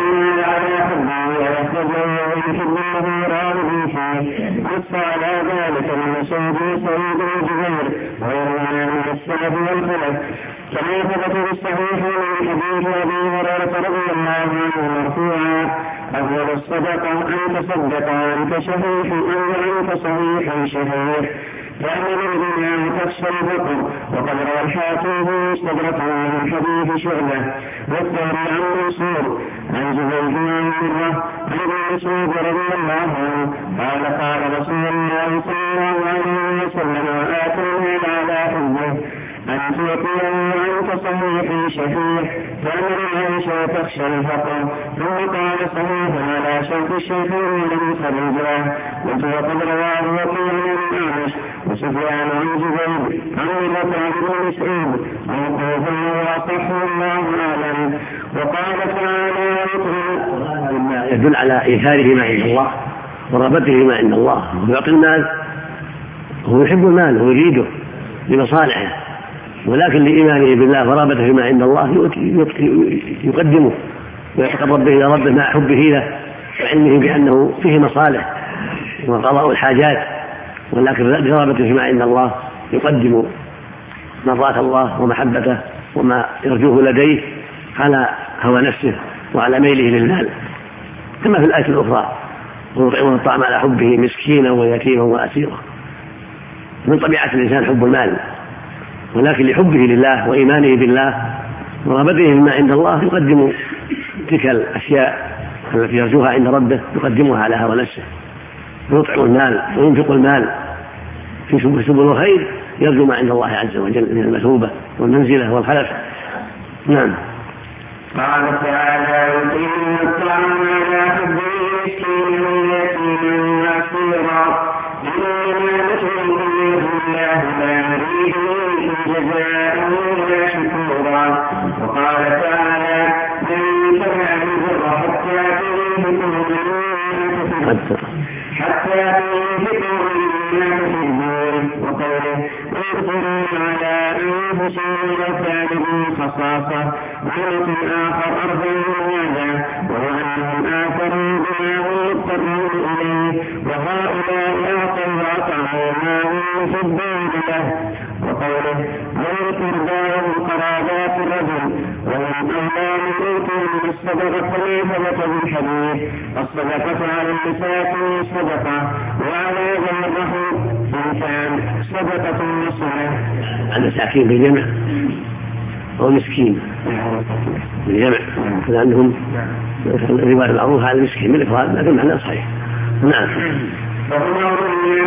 على ذلك من سيد سعيد الجبير ويروي من السلف والخلف كما ثبت بالصحيح من حديث ابي هريره رضي الله عنه مرفوعا: افضل الصدقه ان تصدق وانت شحيح او انت صحيح شحيح، يعني الدنيا تخشى الفقر. وقد روى الحاكم مستدرك من حديث شعبه والثاني عن منصور عن زبيد بن مرة عن ابن مسعود رضي الله عنه قال: قال رسول الله صلى الله عليه وسلم: آتوني على حبه أن تعطيه وأنت صحيح شحيح، فأمر العيش وتخشى الفقر. ثم قال: صحيح على شرط الشيخين الذي خرجاه. وقد رواه وكيل بن أعمش وسفيان عن زبيد عن مرة عن ابن مسعود عن قوله وأصح الله أعلم. وقال تعالى: يدل على إيثاره ما عند الله ورغبته ما عند الله، ويعطي المال، هو يحب المال ويريده لمصالحه، ولكن لإيمانه بالله ورغبته ما عند الله يقدمه ويتقرب به إلى ربه مع حبه له وعلمه بأنه فيه مصالح وقضاء الحاجات، ولكن برغبته ما عند الله يقدم مرضاة الله ومحبته وما يرجوه لديه على هوى نفسه وعلى ميله للمال، كما في الآية الأخرى: ويطعمون الطعام على حبه مسكينا ويتيما وأسيرا. من طبيعة الإنسان حب المال، ولكن لحبه لله وإيمانه بالله ورغبته بما عند الله يقدم تلك الأشياء التي يرجوها عند ربه، يقدمها على هوى نفسه، يطعم المال وينفق المال في سبل الخير يرجو ما عند الله عز وجل من المثوبة والمنزلة والخلف. نعم. قال تعالى: يطيعون الطعام على حبه مسكينا ويتيما واسيرا إنما نطعمكم لوجه الله لا نريد منكم جزاء ولا شكورا. وقال تعالى: لن تنالوا البر حتى تنفقوا مما تحبون. وقوله: يؤثرون على أنفسهم ولو كان بهم خصاصة. ولكن آخر أرض هذا وهو أنهم آثروا بما هم مضطرون إليه، وهؤلاء أعطوا وأطعموا ما هم محبون له. وقوله: ويذكر دارهم قرابات الرجل ومن أولى من أوتوا الصدقة كما ثبت بالحديث: الصدقة على المساكين صدقة وعلى ذي الرحم إن كان صدقة وصلة. المساكين بالجمع أو مسكين بالجمع، لأنهم الرواية المعروفة على المسكين بالإفراد لكن معناه صحيح. نعم. فهو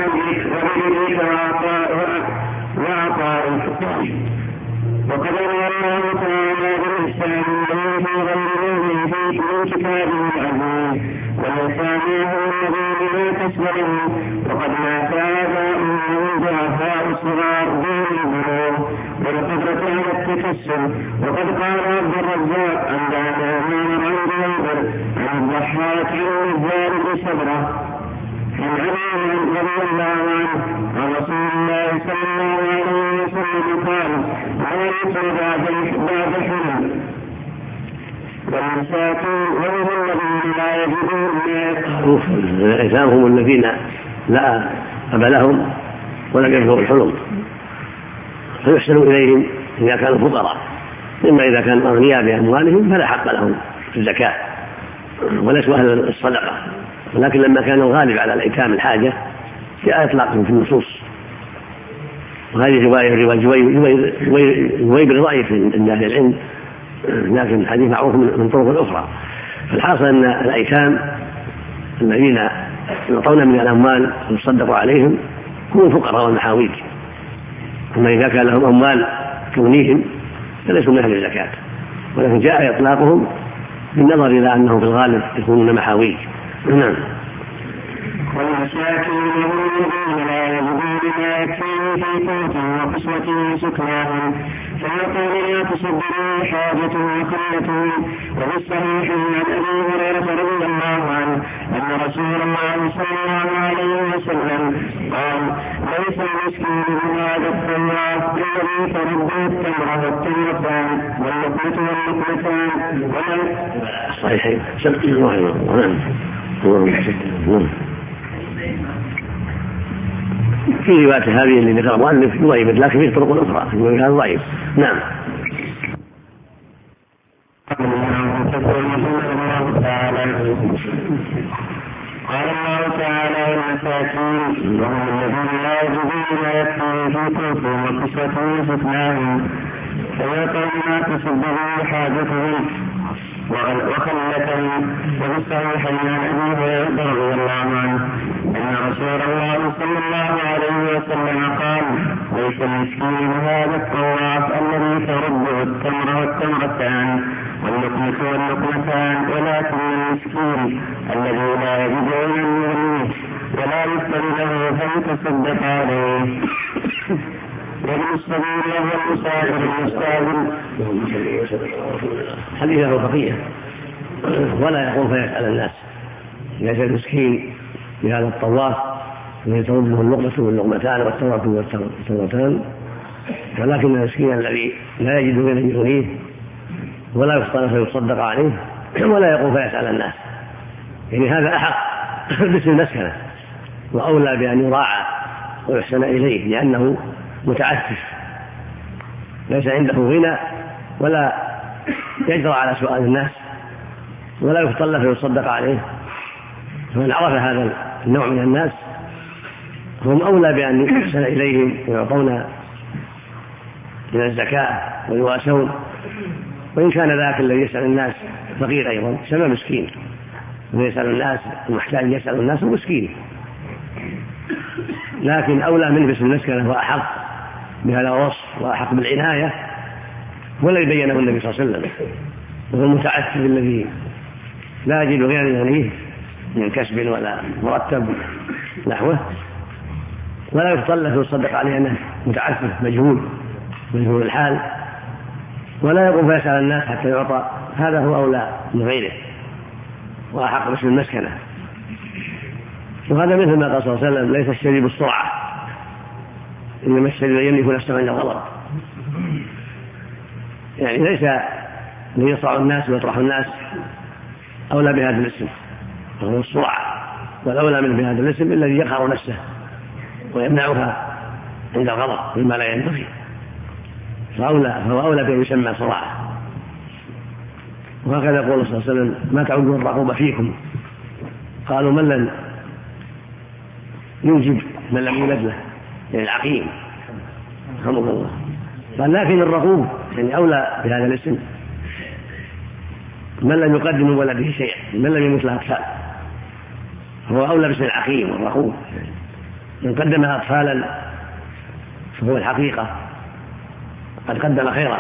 وعطاء الفقراء. وقد روى الله تعالى بالإحسان إليه غيره في كتابه العزيز: والإحسان هو الذي لا كسب له وقد مات آباؤهم ضعفاء صغار دون البلوغ والقدرة على التكسب. وقد قال عبد الرزاق أنبأنا عن غيبر عن الضحاك عن النزار بصبرة عن علي رضي الله عنه عن رسول الله صلى الله عليه وسلم قال: عليك بعد حلم والمساكين وهم الذين لا يجدون ما الأيتام هم الذين لا أب لهم ولم يبلغوا الحلم، فيحسن إليهم إذا كانوا فقراء، إما إذا كانوا أغنياء بأموالهم فلا حق لهم في الزكاة وليسوا أهل الصدقة، ولكن لما كان الغالب على الأيتام الحاجة جاء إطلاقهم في النصوص. وهذه رواية جويبر ضعيف عند أهل العلم، لكن الحديث معروف من طرق أخرى. فالحاصل أن الأيتام الذين يعطون من الأموال ويصدقوا عليهم هم الفقراء والمحاويج، أما إذا كان لهم أموال تغنيهم فليسوا من أهل الزكاة، ولكن جاء إطلاقهم بالنظر إلى أنهم في الغالب يكونون محاويج. نعم. والمساكين هم الذين لا يجدون ما يكفيهم في قوتهم وقسوتهم وسكناهم فيقول: لا تصدقوا حاجة وخلة. وبالصحيح عن أبي هريرة رضي الله عنه أن رسول الله صلى الله عليه وسلم قال: ليس المسكين من هذا الطواف الذي تربى التمر والتمرتان واللقمة واللقمتان صحيح. في رواية هذه اللي ذكر المؤلف يضيف، لكن فيه طرق أخرى هذا ضعيف. نعم. قال الله تعالى: المساكين وهم الذين لا يجدون ما يكفيهم في قوتهم وكسوتهم وسكناهم فيقول: ما تصدقوا حاجتهم وخلتهم. وبالصحيحين عن أبي هريرة رضي الله عنه أن رسول الله صلى الله عليه وسلم قال: ليس المسكين هذا الطواف الذي تربه التمر والتمرتان واللقمة واللقمتان، ولكن المسكين الذي لا يجد من يغنيه ولا يفتر له فيتصدق عليه. وابن السبيل وهو المسافر المستاجر. حديث له بقية ولا يقوم فيسأل الناس. إذا كان المسكين بهذا الطواف الذي تربه اللقمة واللقمتان والتمرة والتمرتان، ولكن المسكين الذي لا يجد من يغنيه ولا يفطر فيصدق عليه ولا يقوم فيسأل الناس، يعني هذا أحق باسم المسكنة وأولى بأن يراعى ويحسن إليه، لأنه متعسف ليس عنده غنى ولا يجرى على سؤال الناس ولا يفطر فيصدق عليه. فمن عرف هذا النوع من الناس هم أولى بأن يحسن إليهم ويعطون من الزكاة ويواسون، وإن كان ذاك الذي يسأل الناس فقير أيضا سمى مسكين، ويسأل الناس المحتاج يسأل الناس مسكين. لكن أولى من باسم المسكنة وأحق بهذا الوصف وأحق بالعناية والذي بينه النبي صلى الله عليه وسلم، وهو المتعسف الذي لا يجد غير يغنيه من كسب ولا مرتب نحوه، ولا يتطلف ويصدق عليه أنه متعسف مجهول الحال، ولا يقوم فيسأل الناس حتى يعطى. هذا هو أولى من غيره وأحق باسم المسكنة. وهذا مثل ما قال صلى الله عليه وسلم: ليس الشريب بالسرعة، إنما الشريب يملك نفسه عند الغضب. يعني ليس ليصرع الناس ويطرح الناس أولى بهذا الاسم، وهو السرعة، والأولى من بهذا الاسم الذي يقهر نفسه ويمنعها عند الغضب مما لا ينبغي، فهو أولى بأن يسمى سرعة. وهكذا يقول صلى الله عليه وسلم: ما تعودون الرقوبة فيكم؟ قالوا: من لم يوجب من لم يولد له، يعني العقيم، رحمه الله. قال: لكن الرقوب يعني أولى بهذا الاسم من لم يقدم من ولده شيئا، من لم يمت له أطفال، هو أولى باسم العقيم والرقوب. من قدمها أطفالا فهو الحقيقة قد قدم خيرا،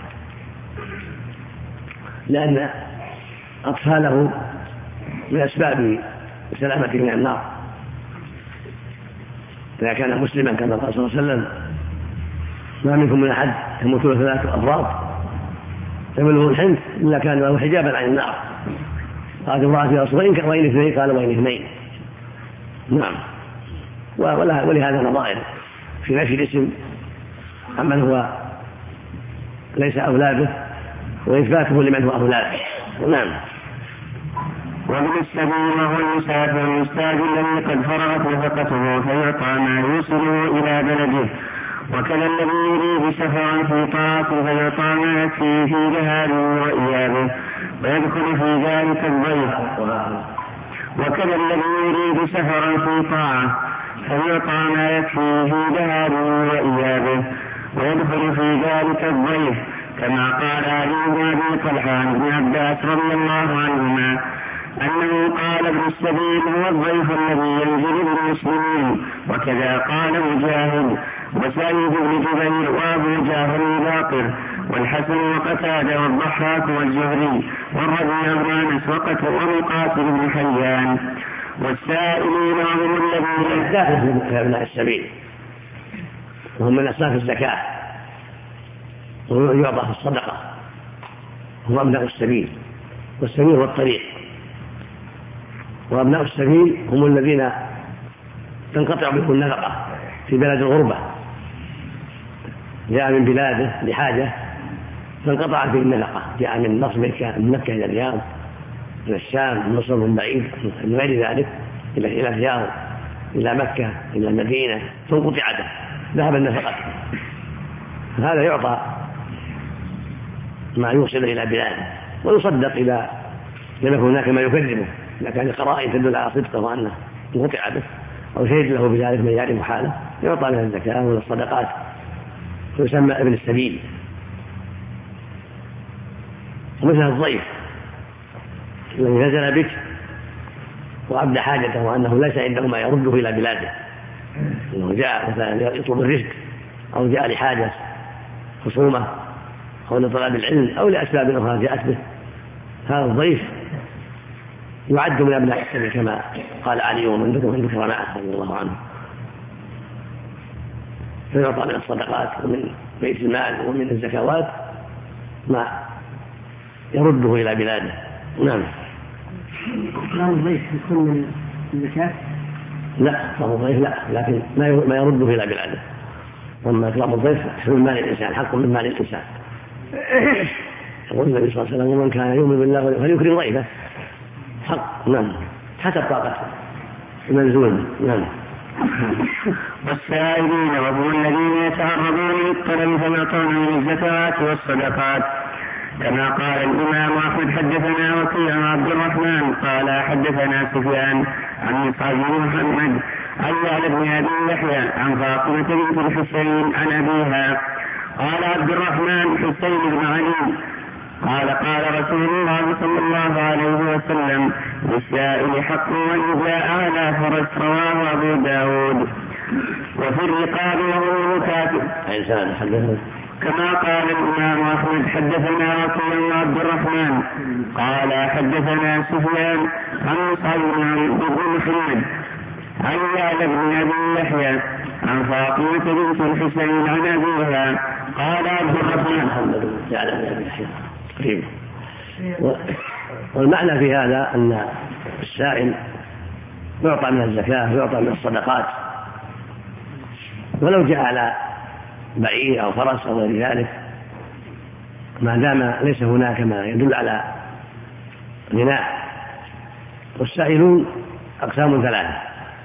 لأن أطفاله من أسباب سلامته من النار. إذا كان مسلما كما قال صلى الله عليه وسلم: ما منكم من أحد يموتون 3 أفراد يبلغ الحنث إلا كان له حجابا عن النار. قالت امرأة: يا رسول الله وإن 2؟ قال: وإن 2. نعم. ولهذا نظائر في نفي الاسم عمن هو ليس أولاده وإثباته لمن هو أولاده. نعم. وابن السبيل وهو المسافر المستاجر الذي قد فرغت نفقته فيعطى ما يوصله إلى بلده، وكذا الذي يريد سفرا في طاعة فيعطى ما يكفيه في ذهابه وإيابه ويدخل في ذلك الضيف. وكذا الذي يريد سفرا في طاعة فيعطى ما يكفيه في ذهابه وإيابه ويدخل في ذلك الضيف، كما قال علي بن أبي طلحة عن ابن عباس رضي الله عنهما أنه قال: ابن السبيل هو الضيف الذي ينزل بالمسلمين. وكذا قال مجاهد وسعيد بن جبير وأبو جعفر الباقر والحسن وقتادة والضحاك والزهري والربيع بن أنس ومقاتل بن حيان والسائلين وهم الذين يدافعون في أبناء السبيل، وهم من أسلاف الزكاة ويعطى في الصدقة، هم أبناء السبيل، والسبيل هو الطريق. وأبناء السبيل هم الذين تنقطع بهم النفقة في بلد الغربة، جاء من بلاده لحاجة فانقطعت به النفقة، جاء من مكة إلى الرياض، إلى الشام، من مصر من بعيد، من غير ذلك إلى الرياض، إلى مكة، إلى المدينة، فانقطعت ذهب النفقة. هذا يعطى ما يوصل إلى بلاده ويصدق إذا لم يكن هناك ما يكذبه، إذا كان قرائن تدل على صدقه وأنه انقطع به أو شهد له بذلك من يعرف حاله، يعطى من الزكاة ومن الصدقات، ويسمى ابن السبيل. ومثل الضيف الذي نزل بك وأبدى حاجته وأنه ليس عنده ما يرده إلى بلاده، أنه جاء مثلا يطلب الرزق أو جاء لحاجة خصومة أو لطلب العلم أو لأسباب أخرى جاءت به، هذا الضيف يعد من أبناء السبيل كما قال علي ومن ذكر معه رضي الله عنه، فيعطى من الصدقات ومن بيت المال ومن الزكوات ما يرده إلى بلاده. نعم. لا الضيف يكون من الزكاة؟ لا، إكرام الضيف لا، لكن ما يرده إلى بلاده. وأما إكرام الضيف من مال الإنسان، حق من مال الإنسان. يقول النبي صلى الله عليه وسلم: ومن كان يؤمن بالله فليكرم ضيفه، حق. نعم، حسب طاقته المنزول. نعم. والسائلين وهم الذين يتعرضون للطلب فيعطون من الزكاة والصدقات، كما قال الإمام أحمد: حدثنا وكيع عبد الرحمن قال حدثنا سفيان عن مصعب بن محمد عن يعلى بن أبي يحيى عن فاطمة بنت الحسين عن أبيها قال عبد الرحمن حسين بن علي قال: قال رسول الله صلى الله عليه وسلم: للسائل حق وإذا أعلى فرج. رواه أبو داود. وفي الرقاب وهو المكاتب. كما قال الإمام أحمد حدثنا وكيع بن عبد الرحمن قال حدثنا سفيان عن مصعب بن محمد عن يعلى بن أبي يحيى عن فاطمة بنت الحسين عن أبيها قال عبد الرحمن يعلى بن أبي يحيى. والمعنى في هذا أن السائل يعطى من الزكاة ويعطى من الصدقات ولو جاء على بعير أو فرس أو غير ذلك ما دام ليس هناك ما يدل على غناء. والسائلون أقسام ثلاثة: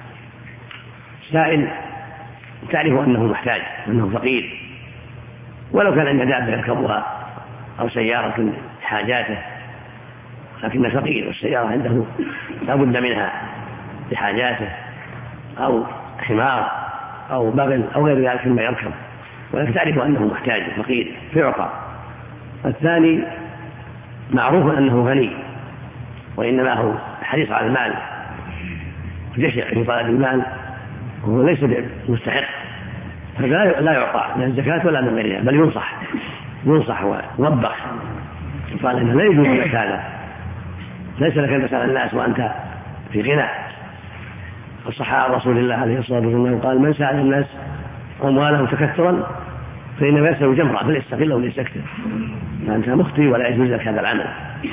سائل تعرف أنه محتاج أنه فقير ولو كان عنده دابة يركبها أو سيارة حاجاته لكن فقير والسيارة عنده لا بد منها لحاجاته أو حمار أو بغل أو غير ذلك مما يركب ولكن تعرف أنه محتاج فقير فيعطى. الثاني معروف أنه غني وإنما هو حريص على المال جشع في طلب المال وهو ليس مستحق فلا لا يعطى من الزكاة ولا من غيرها بل ينصح ويوبخ قال إنه لا يجوز لك هذا ليس لك أن تسأل الناس وأنت في غنى. الصحة عن رسول الله عليه الصلاة والسلام قال: من سأل الناس أموالهم تكثرا فإنما يسأل جمرة فليستقل وليستكثر فأنت مخطئ ولا يجوز لك هذا العمل.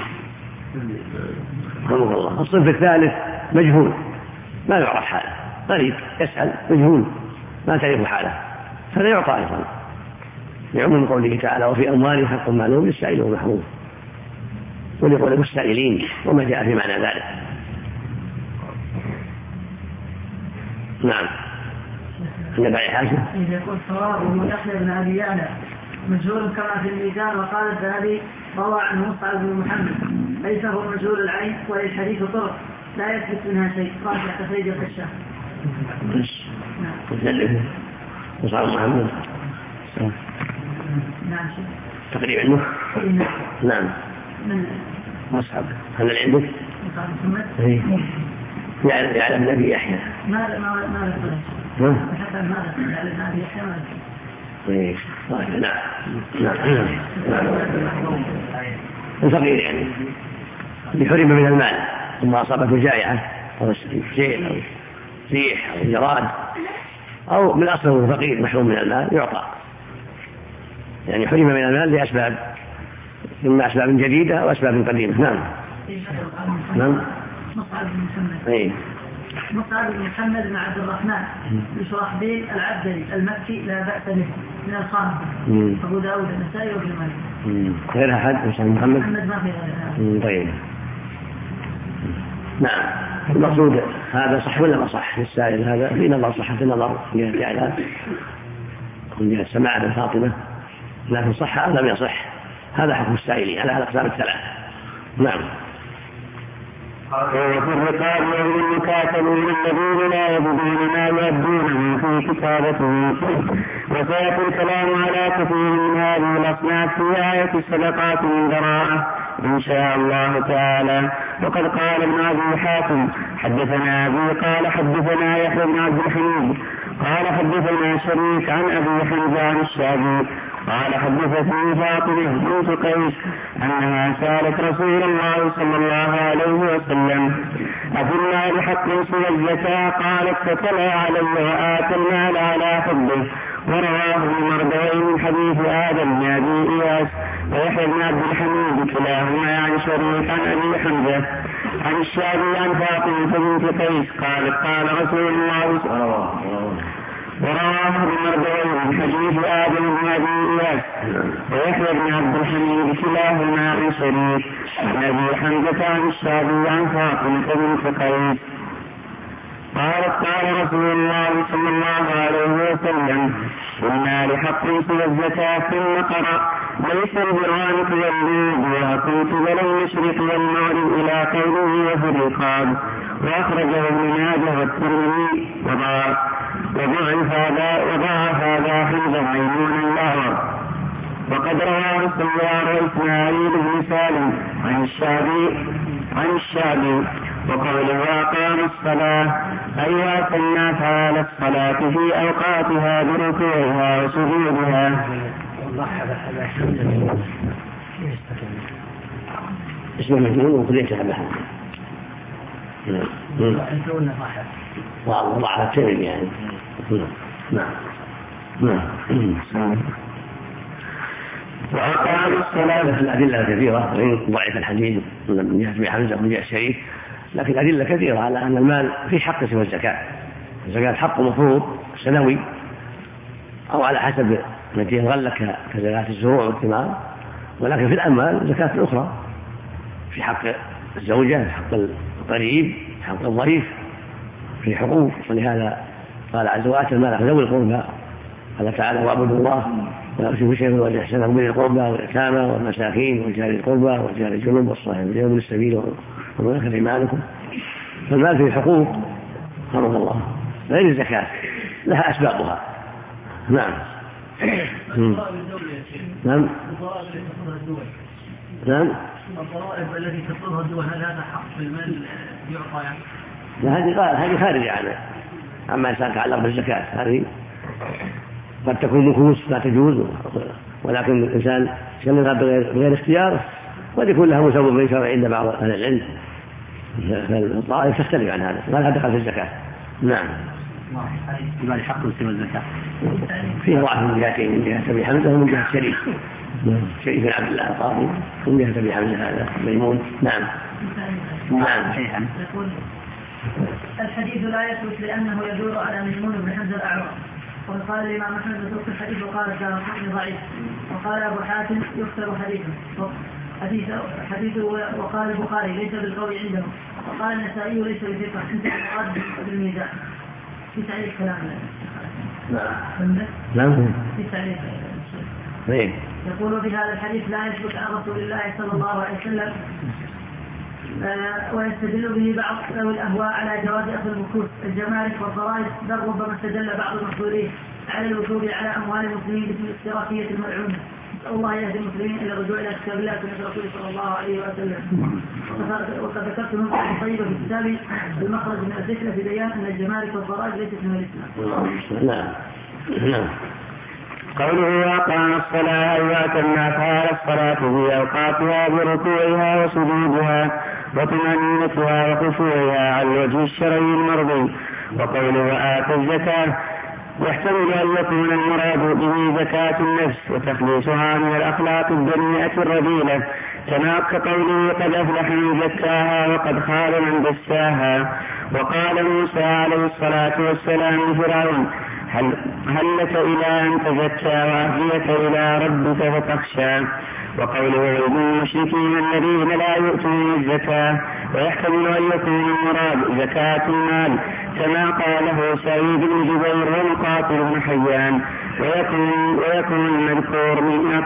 رحمه الله. الصنف الثالث مجهول ما يعرف حاله غريب يسأل مجهول ما تعرف حاله فلا يعطى أيضا لعموم قوله تعالى: وفي أموالهم حق معلوم للسائل والمحروم ولقول المستائلين وما جاء في معنى ذلك. نعم. عند بعض حاجة إذا يكون صواب يحيى بن أبي يعلى مجهول كما في الميزان وقال الذهبي روى عنه مصعب بن محمد ليس هو مجهول العين وللحديث طرق لا يثبت منها شيء راجع تخريج الكشاف. نعم. مصعب بن محمد نعم تقريبا عنه. نعم. مصعب هل عندك؟ مصعب بن محمد يعلم بن أبي يحيى ما الفقير يعني بحرم من المال ثم أصابته جائعة أو سيل أو ريح أو جراد أو من أصله فقير محروم من المال يعطى يعني حرم من المال لأسباب إما أسباب جديدة أو أسباب قديمة. نعم. نعم. مصعب بن محمد مصعب بن محمد بن عبد الرحمن بشرحبيل العبدلي المكي لا بأس به من الخامسة أبو داود النسائي وابن ماجه. غير أحد محمد ما في غيرها. طيب. نعم. المقصود هذا صح ولا ما صح للسائل هذا في نظر صحة النظر من الإعلام من السماع من فاطمة لكن صح أو لم يصح هذا حكم السائلين على الأقسام الثلاثة. نعم. وفي الرقاب والمكاتبين الذين لا يجدون ما يؤدونه في كتابته. وسيأتي الكلام على كثير من هذه الأصناف في آية الصدقات من براءة إن شاء الله تعالى. وقد قال ابن أبي حاتم حدثنا أبي قال حدثنا يحيى بن عبد الحميد قال حدثنا شريك عن أبي حمزة عن الشعبي قال حدثتني فاطمة بنت قيس أنها سألت رسول الله صلى الله عليه وسلم: أفي المال حق سوى الزكاة؟ قالت: فتلا علي وآتى المال على حبه. ورواه ابن مردوي من حديث آدم بن أبي إياس ويحيى بن عبد الحميد كلاهما عن شريك عن أبي حمزة عن الشعبي عن فاطمة بنت قيس قالت: قال رسول الله صلى الله عليه وسلم. ورواه ابن مردوي من حديث آدم بن أبي إياس ويحيى بن عبد الحميد كلاهما عن شريك عن أبي حمزة عن الشعبي عن فاطمة بنت قيس قالت: قال رسول الله صلى الله عليه وسلم: إنا لحق سوى الزكاة. ثم قرأ: ليس البر أن تولوا وجوهكم قبل المشرق والمغرب إلى قوله وفي الرقاب. وأخرجه ابن ماجه والترمذي وضعف هذا حمزة ميمون الأعور. وقد رواه السيار وإسماعيل بن سالم عن الشعبي وقوله وأقاموا الصلاة أي وأقمنا فعل الصلاة في أوقاتها بركوعها وسجودها. اسم المجنون وكل يتشابه وضعها الترمذي يعني. نعم. وأقاموا الصلاة. الأدلة كثيرة غير ضعيف الحديث من جهة أبي حمزة ومن جهة الشريف، لكن الأدلة كثيرة على أن المال في حق سوى الزكاة. الزكاة حق مفروض سنوي أو على حسب التي ينغل كزكاة الزروع والثمار، ولكن في الأموال زكاة أخرى في حق الزوجة، في حق القريب، في حق الضيف، في حقوق. ولهذا قال عز وجل المال ذوي القربى، قال تعالى واعبدوا الله ولا تشركوا شيئا وإحسانا بذي القربى واليتامى والمساكين وجار القربى وجار الجنوب والصاحب بجانب السبيل وملكة أيمانكم. فالمال فيه حقوق فرض الله غير الزكاة لها أسبابها. نعم. نعم. نعم. الضرائب التي تفرضها الدول هل هذا حق في المال يعطى يعني؟ لا هذه خارجة عما يتعلق بالزكاة. هذه قد تكون نفوس لا تجوز، ولكن الإنسان يشغلها بغير اختيار، قد يكون لها مسبب شرعي عند بعض أهل العلم، فالطائف تختلف عن هذا ولا دخل في الزكاة. نعم. يبقى حق سوى الزكاة فيه ضعف من جهتين، من جهة أبي حمزة ومن جهة شريف بن عبد الله القاضي، ومن جهة أبي حمزة هذا ميمون. نعم. يقول الحديث لا يثبت لأنه يدور على ميمون بن حمزة الأعور، وقال الإمام أحمد متروك الحديث، وقال الدارقطني ضعيف، وقال أبو حاتم يكثر حديثه وقال البخاري ليس بالقول عنده، وقال النسائي ليس بثقة عند المراد بالميزان. في تعليق كلام في تعليق يقول في هذا الحديث لا يثبت عن رسول الله صلى الله عليه وسلم، ويستدل به بعض ذوي الأهواء على جواز أخذ المكوس الجمارك والضرائب، بل ربما استدل بعض المحظورين على الوجوب على أموال المسلمين باسم الاشتراكية الملعونة. نسأل الله يهدي المسلمين إلى الرجوع إلى كتاب الله وسنة رسوله صلى الله عليه وسلم. وقد ذكرت نقطة طيبة في كتابي المخرج من الذكر في بيان أن الجمارك والضرائب ليست من الإسلام. نعم. قوله وأقام الصلاة وأتمنا فعل الصلاة في أوقاتها بركوعها وسجودها وطمأنينتها وخشوعها على الوجه الشرعي المرضي. وقوله وآتى الزكاة يحتمل أن يكون المراد به زكاة النفس وتخليصها من الأخلاق الدنيئة الرذيلة، كما كقوله قد أفلح من زكاها وقد خاب من دساها. وقال موسى عليه الصلاة والسلام لفرعون هل لك إلى أن تزكى وأهديك إلى ربك فتخشى. وقوله المشركين الذين لا يؤتون الزكاة ويحتمل أن يكون المراد زكاة المال، كما قاله سعيد بن جبير ومقاتل بن حيان. ويكون المذكور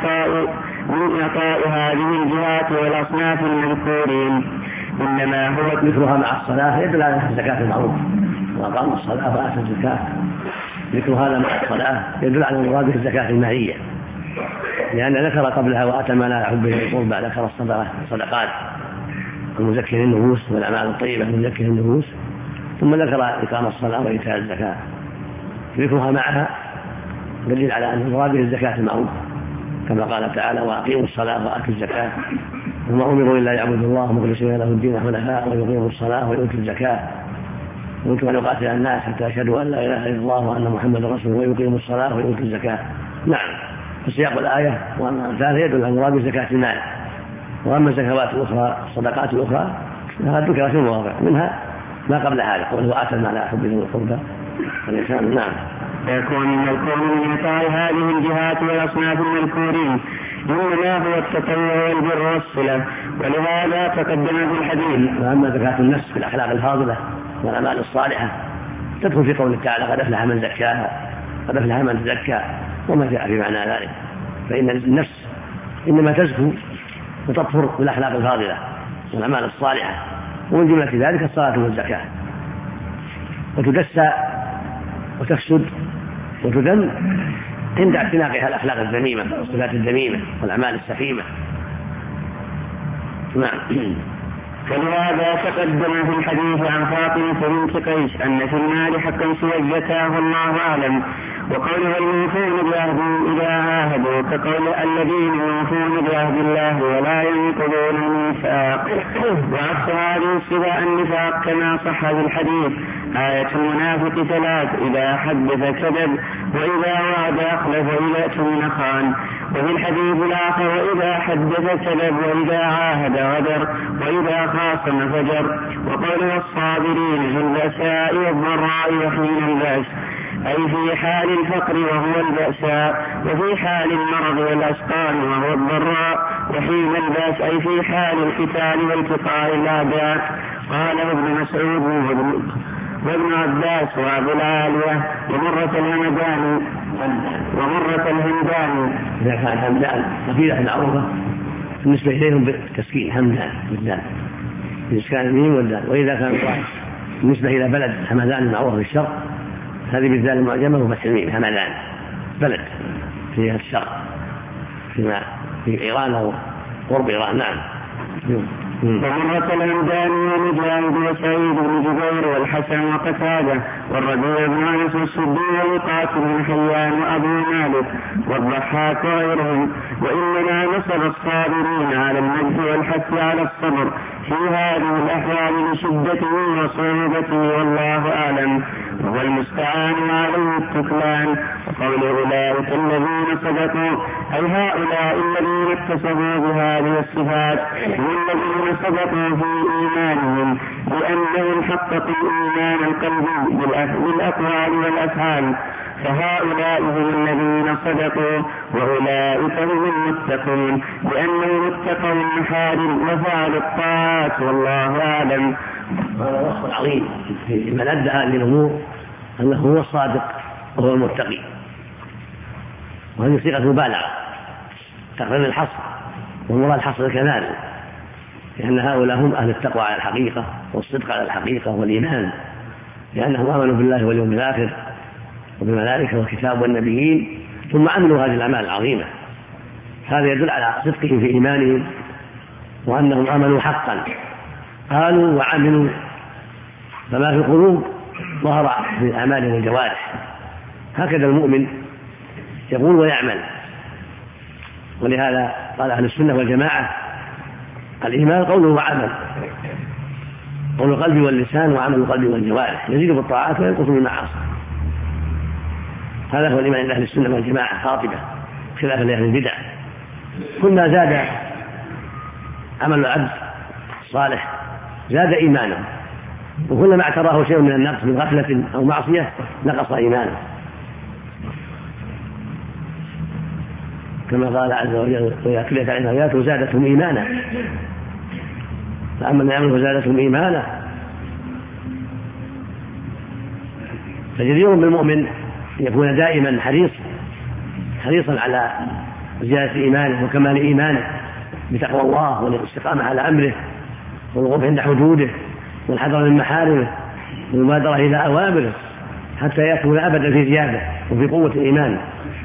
من إعطاء هذه الجهات والأصناف المذكورين، إنما هو ذكرها مع الصلاة يدل على الزكاة المعروف. وأقام الصلاة وآتى الزكاة، ذكر هذا مع الصلاة يدل على المراد بالزكاة المالية، لأن ذكر قبلها وآتى ما لا يحب به القربى، ذكر الصدقات ومزكي النفوس والأعمال الطيبة مزكي النفوس، ثم ذكر إقام الصلاة وإيتاء الزكاة. ذكرها معها دليل على أن المراد به الزكاة المعروف، كما قال تعالى وأقيموا الصلاة وآتوا الزكاة وما أمروا إلا يعبدوا الله مخلصين له الدين حنفاء ويقيموا الصلاة ويؤتوا الزكاة ويمكن أن يقاتل الناس حتى يشهدوا أن لا إله إلا الله وأن محمدا رسول الله ويقيموا الصلاة ويؤتوا الزكاة. نعم. فسياق الآية وأن الثالث يدل على المراد بزكاة المال. وأما الزكوات الأخرى الصدقات الأخرى فهذا ذكر في مواضع منها ما قبل هذا قوله وآتى ما لا يحب به القربى والإحسان. نعم. يكون المذكور من إعطاء هذه الجهات والأصناف المذكورين إنما هو التطوع والبر والصلة، ولهذا تقدم في الحديث. وأما زكاة النفس في الأخلاق الفاضلة والأعمال الصالحة تدخل في قوله تعالى قد أفلح من زكاها قد أفلح من تزكى وما جاء في معنى ذلك. فإن النفس إنما تزكو وتطهر بالأخلاق الفاضلة والأعمال الصالحة، ومن جملة ذلك الصلاة والزكاة، وتدسى وتفسد وتذم عند اعتناقها الأخلاق الذميمة والصفات الذميمة والأعمال السقيمة. نعم. فلهذا تقدم في الحديث عن فاطمة بنت قيس أن في المال حقا سيجتاه الله أعلم. وقوله الموفون بعهدهم إذا عاهدوا كقول الذين يوفون بعهد الله ولا ينقضون الميثاق. وعكس هذه الصفة النفاق كما صح في الحديث: آية المنافق ثلاث: إذا حدث كذب، وإذا وعد أخلف، وإذا اؤتمن خان. وفي الحديث الآخر: وإذا حدث كذب، وإذا عاهد غدر، وإذا خاصم فجر. وقوله الصابرين في البأساء والضراء وحين البأس، أي في حال الفقر وهو البأساء، وفي حال المرض والأسقام وهو الضراء، وحين البأس أي في حال القتال والتقاء الأعداء. قاله ابن مسعود وابن عباس وأبو العالية ومرة الهمداني. إذا كان همدان قبيلة معروفة بالنسبة إليهم بالتسكين همدان بالذات بإسكان الميم والدال. وإذا كان بالنسبة إلى بلد همدان معروف في الشرق، هذه بالذات المعجمة وفتح الميم همدان بلد في الشرق في إيران أو قرب إيران. نعم. ومرة الهمداني ومجاهد وسعيد بن جبير والحسن وقتادة والربيع بن أنس والسدي وقاتل بن حيان وأبو مالك والضحاك وغيرهم. وإنما نصب الصابرين على المجد والحث على الصبر في هذه الأحوال لشدته وصعوبته، والله أعلم، وهو المستعان عليه التكلان. وقول أولئك الذين صدقوا أي هؤلاء الذين اتصفوا بهذه الصفات والذين صدقوا في إيمانهم لأنهم حققوا الإيمان القلبي بالأقوال والأفعال، فهؤلاء هم الذين صدقوا، وأولئك هم المتقون لأنهم اتقوا المحارم وفعلوا الطاعات، والله أعلم. هذا وصف عظيم في من أدى هذه الأمور أنه هو الصادق وهو المتقي، وهذه صيغة مبالغة تقرير الحصر، والمراد الحصر الكمال، لأن هؤلاء هم أهل التقوى على الحقيقة والصدق على الحقيقة والإيمان، لأنهم آمنوا بالله واليوم الآخر وبالملائكة والكتاب والنبيين ثم عملوا هذه الأعمال العظيمة. هذا يدل على صدقهم في إيمانهم وأنهم آمنوا حقا، قالوا وعملوا، فما في القلوب ظهر في أعمالهم والجوارح. هكذا المؤمن يقول ويعمل. ولهذا قال أهل السنة والجماعة: الإيمان قوله وعمل، قول القلب واللسان وعمل القلب والجوارح، يزيد بالطاعات وينقص بالمعاصي. هذا هو الإيمان عند أهل السنة والجماعة قاطبة، خلافا لأهل البدع. كلما زاد عمل العبد صالح زاد إيمانه، وكلما اعتراه شيء من النقص من غفلة أو معصية نقص إيمانه، كما قال عز وجل: وإذا تليت عليهم آياته زادتهم إيمانا. فأما النعمة فزادتهم إيمانا. فجدير بالمؤمن أن يكون دائما حريصا على زيادة إيمانه وكمال إيمانه بتقوى الله والاستقامة على أمره والوقوف عند حدوده والحذر من محارمه والمبادرة إلى أوامره، حتى يكون أبدا في زيادة وفي قوة الإيمان.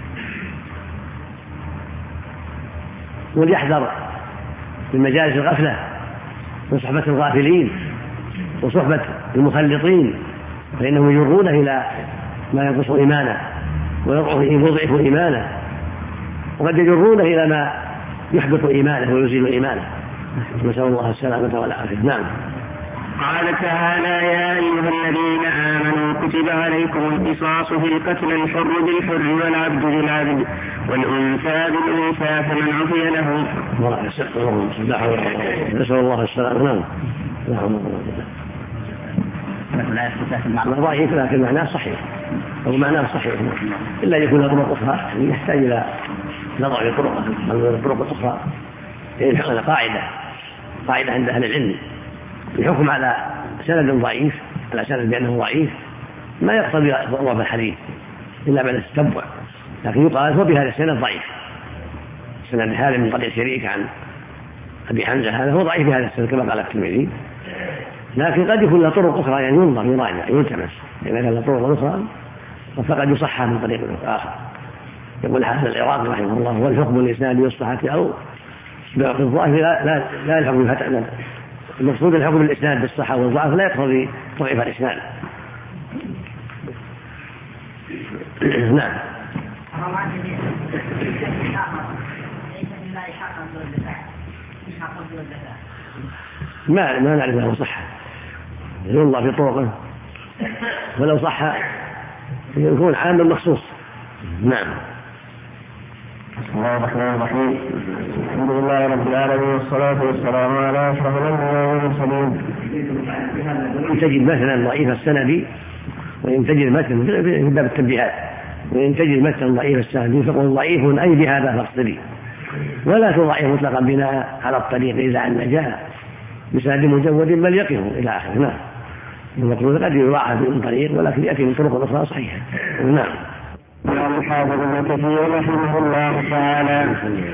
وليحذر من مجالس الغفلة وصحبة الغافلين وصحبة المخلطين، فإنهم يجرونه إلى ما ينقص إيمانه ويضعف إيمانه، وقد يجرونه إلى ما يحبط إيمانه ويزيل إيمانه، نسأل الله السلامة والعافية. نعم. قال تعالى: يا أيها الذين آمنوا كتب عليكم القصاص في القتل، الحر بالحر والعبد بالعبد والأنثى بالأنثى، فمن عفي له. نسأل الله السلامة. نعم. ضعيف لكن معناه صحيح، أو معناه صحيح، إلا يكون له طرق أخرى يحتاج إلى نظر الطرق الأخرى. هذا قاعدة عند أهل العلم: الحكم على سند ضعيف على سند بأنه ضعيف ما يقتضي ضعف الحديث إلا بعد التتبع، لكن يقال هو بهذا السند ضعيف. سند هذا من طريق شريك عن أبي حمزة هذا هو ضعيف بهذا السند كما قال الترمذي، لكن قد يكون له طرق أخرى، يعني ينظر يراجع يلتمس، إذا كان له طرق أخرى فقد يصحح من طريق آخر. يقول حسن العراقي رحمه الله: والحكم الإسناد بالصحة أو بالضعف لا الحكم المقصود الحكم بالإسناد بالصحة والضعف لا يقتضي ضعيف الإسناد. نعم. ما نعرف له صحة، يوضع في طرقه، ولو صح يكون عام مخصوص. نعم. بسم الله الرحمن الرحيم. الحمد لله رب العالمين والصلاة والسلام على أشرف الأنبياء والمرسلين. إن تجد مثلا ضعيف السند، وإن تجد مثلا في باب التنبيهات، وإن تجد مثلا ضعيف السند فقل ضعيف أي بهذا فاقصدي، ولا تضعف مطلقا بناء على الطريق إذا أن جاء بسند مجود بل يقف إلى آخره. نعم. المقصود قد يضاعف من طريق ولكن يأتي من طرق أخرى صحيحة. نعم. قال الحافظ ابن كثير رحمه الله تعالى: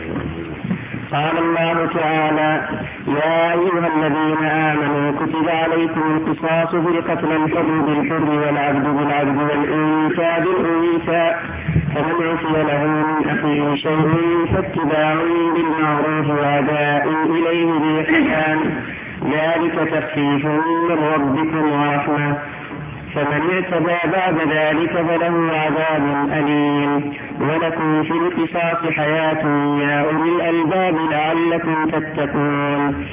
قال الله تعالى: يا أيها الذين آمنوا كتب عليكم القصاص في القتل، الحر بالحر والعبد بالعبد والأنثى بالأنثى، فمن عفي له من أخيه شيء فاتباع بالمعروف وأداء إليه بإحسان، ذلك تخفيف من ربكم ورحمة، فمن اعتدى بعد ذلك فله عذاب أليم، ولكم في القصاص حياة يا أولي الألباب لعلكم تتقون.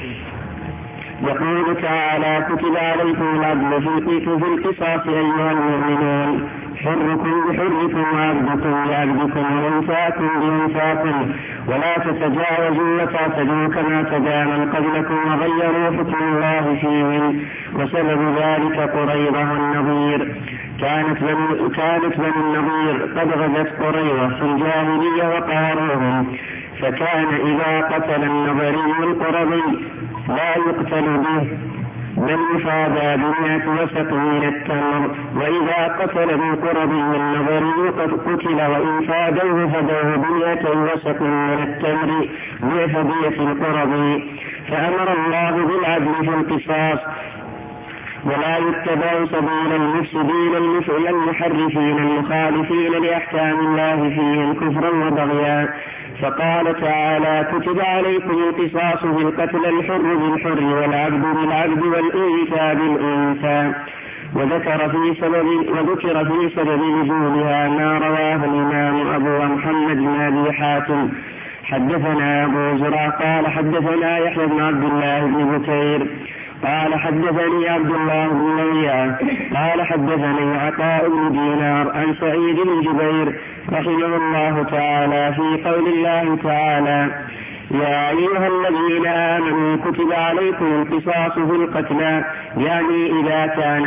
يقول تعالى: كتب عليكم العدل في القصاص أيها المؤمنون، حركم بحركم وعبدكم بعبدكم وأنثاكم بأنثاكم، ولا تتجاوزوا وتعتدوا كما تدى من قبلكم وغيروا حكم الله فيهم، وسبب ذلك قريظة والنضير. كانت بنو النضير قد غزت قريظة في الجاهلية وقهروهم، فكان إذا قتل النضري القرظي لا يقتل به بل يفادى ب100 وسق من التمر، وإذا قتل بالقرظي النضري قد قتل وإن فادوه فدوه ب100 وسق من التمر ضعف دية القرظي. فأمر الله بالعدل في القصاص، ولا يتبع سبيل المفسدين المحرفين المخالفين لأحكام الله فيهم كفرا وبغيا. فقال تعالى: كتب عليكم القصاص في القتل، الحر بالحر والعبد بالعبد والأنثى بالأنثى. وذكر في سبب نزولها ما رواه الإمام أبو محمد بن أبي حاتم: حدثنا أبو زرع قال حدثنا يحيى بن عبد الله بن بكير قال حدثني عبد الله بن لهيعة قال حدثني عطاء بن دينار عن سعيد بن جبير رحمه الله تعالى في قول الله تعالى: يا أيها الذين آمنوا كتب عليكم القصاص في القتلى، يعني إذا كان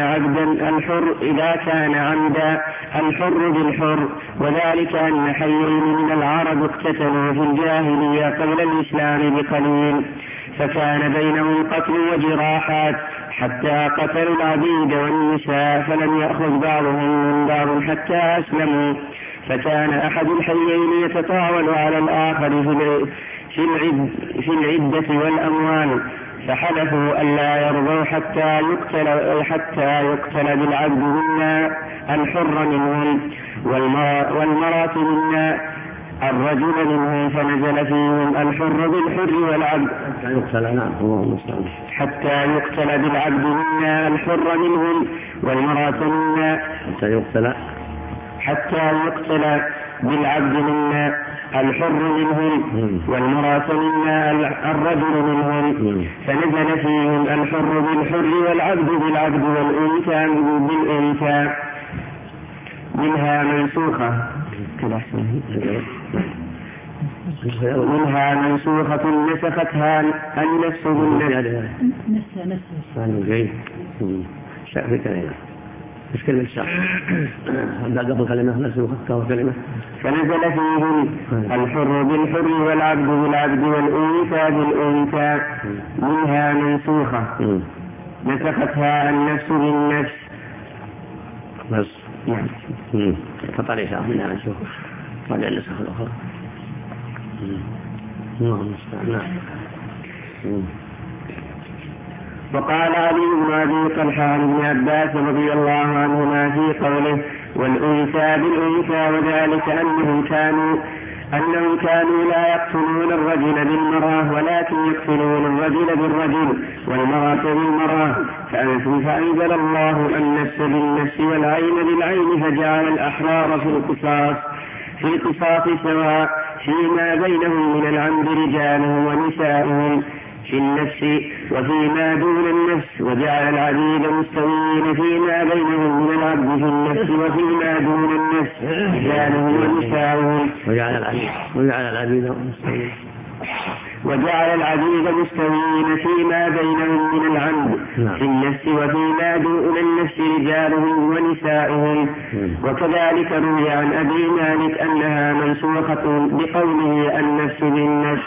عمدا الحر بالحر. وذلك أن حيين من العرب اقتتلوا في الجاهلية قبل الإسلام بقليل، فكان بينهم قتل وجراحات حتى قتلوا العبيد والنساء، فلم يأخذ بعضهم من بعض حتى أسلموا. فكان أحد الحيين يتطاول على الآخر في العدة والأموال، فحلفوا ألا يرضوا حتى يقتل بالعبد منا الحر منهم، والمرأة منا الرجل منهم، فنزل فيهم الحر بالحر والعبد حتى يقتل بالعبد منا الحر منهم، والمرأة منا حتى يقتل بالعبد منا الحر منهم، والمرأة منا الرجل منهم، فنزل فيهم الحر بالحر والعبد بالعبد والأنثى بالأنثى. منها منسوخة نسختها النفس بالنفس. مش كلمة شرع بعد قبل كلمة نسوخة كلمة. فنزل فيهم الحر بالحر والعبد بالعبد والأنثى بالأنثى. منها منسوخة نسختها النفس بالنفس. بس فطريقة منها منسوخة رجع النسخ الأخرى. وقال علي بن أبي طلحة بن عباس رضي الله عنهما في قوله: والأنثى بالأنثى، وذلك أنهم كانوا لا يقتلون الرجل بالمرأة ولكن يقتلون الرجل بالرجل والمرأة بالمرأة، فأنزل الله النفس بالنفس والعين بالعين، فجعل الأحرار في القصاص سواء فيما بينهم من العمد رجالهم ونساؤهم في النفس وفيما دون النفس، وجعل العبيد مستوين فيما بينهم من العبد في النفس وفيما دون النفس رجالهم ونساؤهم، وجعل العبيد مستوين فيما بينهم من العمد في النفس وفيما دون النفس رجالهم ونساؤهم. وكذلك روي عن أبي مالك أنها منسوخة بقوله النفس بالنفس.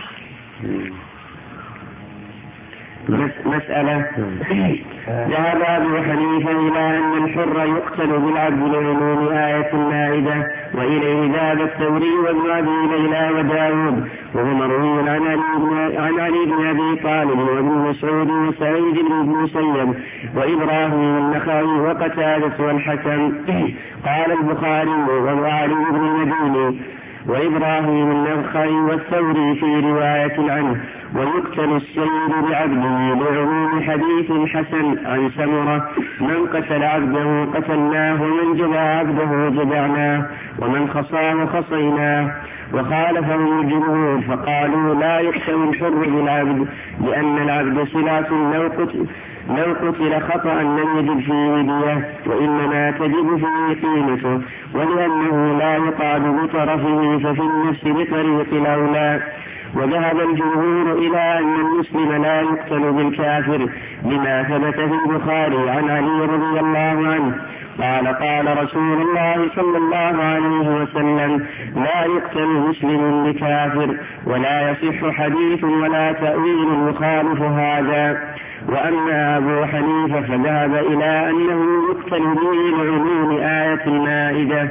مسألة. ذهب أبو حنيفة إلى أن الحر يقتل بالعبد لعموم آية المائدة، وإليه ذهب الثوري وابن أبي ليلى وداود، وهو مروي عن علي بن أبي طالب وابن مسعود وسعيد بن المسيب وإبراهيم النخعي وقتادة والحسن. قال البخاري وهو علي بن المديني وإبراهيم النخعي والثوري في رواية عنه: ويقتل السيد بعبده لعموم حديث الحسن عن سمرة: من قتل عبده قتلناه، ومن جدع عبده جدعناه، ومن خصاه خصيناه. وخالفه الجمهور فقالوا لا يقتل الحر بالعبد، لأن العبد صلة لو قتل خطأ لم يجب فيه دية، وإنما تجب فيه قيمته، ولأنه لا يقعد بطرفه ففي النفس بطريق الأولى. وذهب الجمهور إلى أن المسلم لا يقتل بالكافر، لما ثبت في البخاري عن علي رضي الله عنه قال: قال رسول الله صلى الله عليه وسلم: لا يقتل مسلم بكافر. ولا يصح حديث ولا تأويل يخالف هذا. وأما أبو حنيفة فذهب إلى أنه يقتل به لعموم آية المائدة.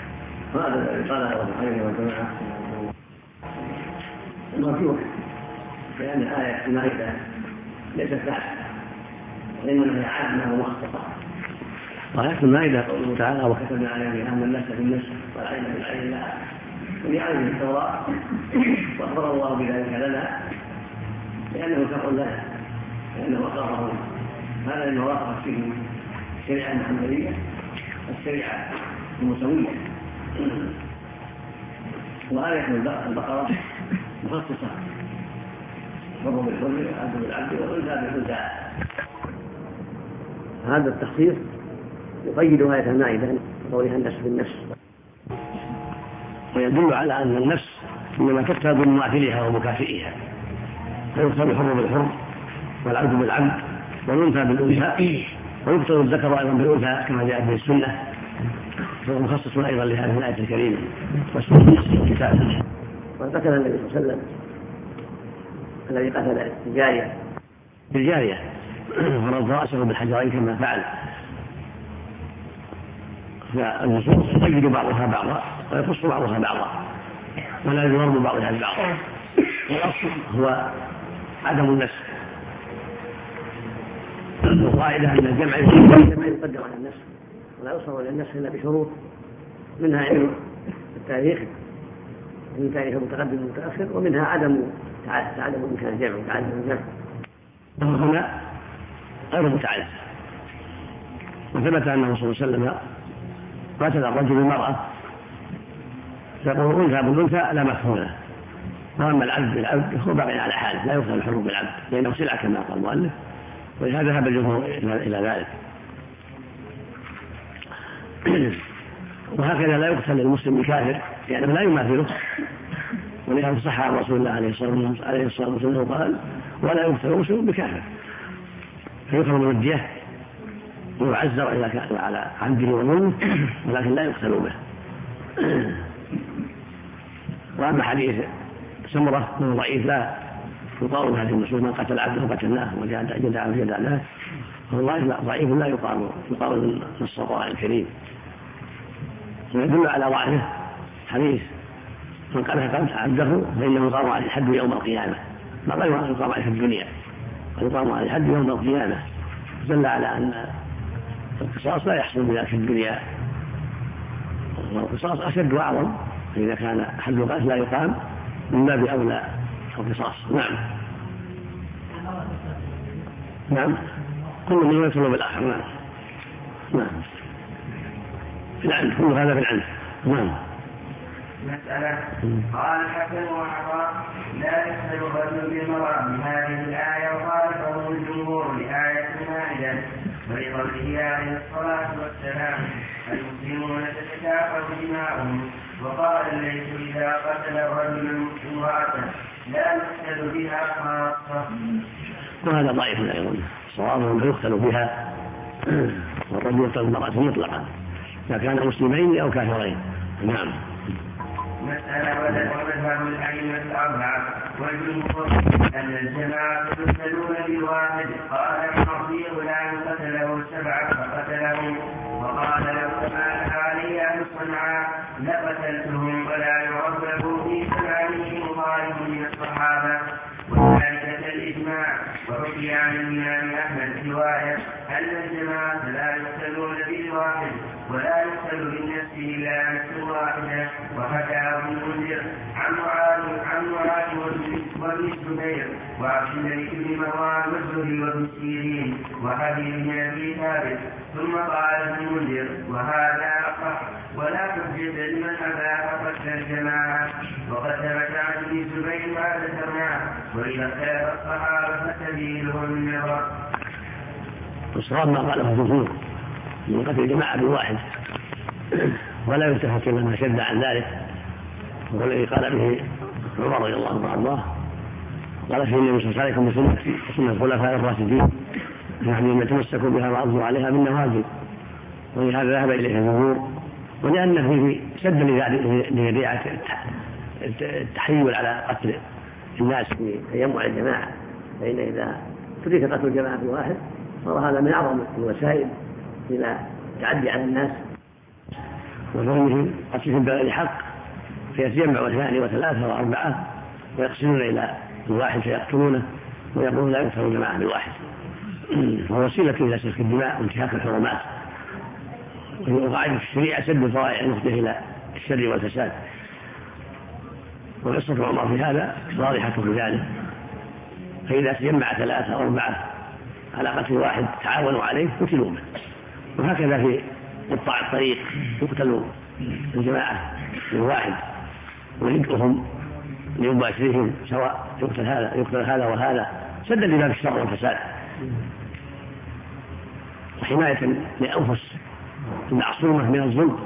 المرجوح لأن آية المائدة ليست ثابتة، وإنما هي عامة ومختصرة. وآية المائدة قوله تعالى: وكتبنا عليهم أن النفس بالنفس والعين بالعين لا ولعين التوراة، وأخبر الله بذلك لنا لأنه شرع لنا، لأنه أقره. هذا لما وافقت فيه الشريعة المحمدية الشريعة المسوية. وآية البقرة مخصصة: حر بالحر والعبد بالعبد والأنثى بالأنثى. هذا التخصيص يقيد آية المائدة بقولها النفس بالنفس، ويدل على أن النفس إنما تقتل بمماثلها ومكافئها، فيقتل الحر بالحر والعبد بالعبد والأنثى بالأنثى، ويقتل الذكر أيضا بالأنثى كما جاء في السنة، فهو مخصص أيضا لهذه الآية الكريمة والسنة والكتاب. وذكر النبي صلى الله عليه وسلم الذي قتل بالجارية ورد رأسه بالحجرين كما فعل. فالنصوص تقيد بعضها بعضا ويخص بعضها بعضا ولا يضرب بعضها ببعض. والأصل هو عدم النفس، والقاعدة أن الجمع يقدر على النفس ولا يوصل إلى النفس إلا بشروط، منها علم التاريخ من تاريخ المتقدم والمتأخر، ومنها عدم إمكان الجمع وتعدد الجمع. هنا غير متعدد. وثبت أنه صلى الله عليه وسلم قتل الرجل المرأة فيقول أنثى بالأنثى لا مفهوم. وأما العبد بالعبد هو باقي على حاله، لا يقتل الحر بالعبد لأنه سلعة كما قال المؤلف، ولهذا ذهب الجمهور إلى ذلك. وهكذا لا يقتل المسلم بكافر لأنه لا يماثله، ولهذا صح عن رسول الله عليه الصلاة والسلام قال: ولا يقتل المسلم بكافر، فيخرج من الدية ويعزر إذا كان على عمده وظلمه، ولكن لا يقتل به. وأما حديث سمرة من ضعيف لا يقال هذه النصوص: من قتل عبده قتلناه وجدعناه، والله ضعيف لا يقال نص القرآن الكريم. ويدل على ضعفه حديث: من قتل عبده فإنه يقام عليه الحد يوم القيامة. ما قال يقام عليه في الدنيا، قال يقام عليه الحد يوم القيامة. دل على أن القصاص لا يحصل بذلك في الدنيا، والقصاص أشد وأعظم فإذا كان حد القتل لا يقام من باب أولى القصاص. نعم نعم كل من يقتل بالآخر. نعم نعم في العنف، كل هذا في العنف. نعم. مسألة. قال الحسن وعطاء لا يسأل الرجل بالمرأة بهذه الآية، وخالفه الجمهور لآية المائدة ولقوله عليه الصلاة والسلام المسلمون تتكافأ دماؤهم. وقال الليث إذا قتل الرجل امرأته لا يقتل بها خاصة. وهذا ضعيف أيضا، صوابهم يقتل بها والرجل يقتل المرأة مطلقا إذا كان مسلمين أو كافرين. نعم. مسألة. ومذهب الأئمة الأربعة والجمهور أن الجماعة يقتلون بالواحد. قال المرضي غلام قتله 7 فقتلهم، وقال لو كان علي أهل صنعاء لقتلتهم، ولا يعرف له في زمانه مخالف من الصحابة، وذلك كالإجماع. وحكي عن الإمام أحمد رواية أن الجماعة لا يقتلون بالواحد ولا يقتل بالنفس إلا نفس واحدة. وحكى ابن المنذر عن معاذ وابن الزبير وعبد الملك بن مروان والزهري وابن سيرين وحبيب بن أبي ثابت. ثم قال ابن المنذر وهذا أصح ولا حجة لمن أباح قتل الجماعة. وقد ثبت عن ابن الزبير ما ذكرناه، وإذا اختلف الصحابة فسبيلهم النظر. والصواب ما قاله الجمهور من قتل الجماعة بالواحد، ولا يلتفت إلى ما شد عن ذلك، والذي قال به عمر رضي الله عنه قال فيه النبي صلى الله عليه وسلم سنة الخلفاء الراشدين، يعني أن يتمسكوا بها وعضوا عليها بالنواجذ. ولهذا ذهب إليه الجمهور، ولأن فيه سد لذريعة التحيل على قتل الناس في تجمع الجماعة، فإن إذا ترك قتل الجماعة في واحد صار هذا من أعظم الوسائل إلى التعدي على الناس وظلمهم قتلهم بغير حق، فيتجمع 2 و3 و4 ويقصدون إلى الواحد فيقتلونه ويقولون لا يقتل الجماعة بالواحد، وهو وسيلة إلى سفك الدماء وانتهاك الحرمات. وقاعدة الشريعة سد الذرائع المفضية إلى الشر والفساد، وقصة عمر في هذا واضحة في ذلك. فإذا تجمع 3 أو 4 على قتل واحد تعاونوا عليه قتلوا منه. وهكذا في قطاع الطريق يقتلوا الجماعة بالواحد ويدعوهم لمباشرهم سواء يقتل هذا وهذا سدا لباب الشر والفساد وحماية لأنفس المعصومة من الظلم.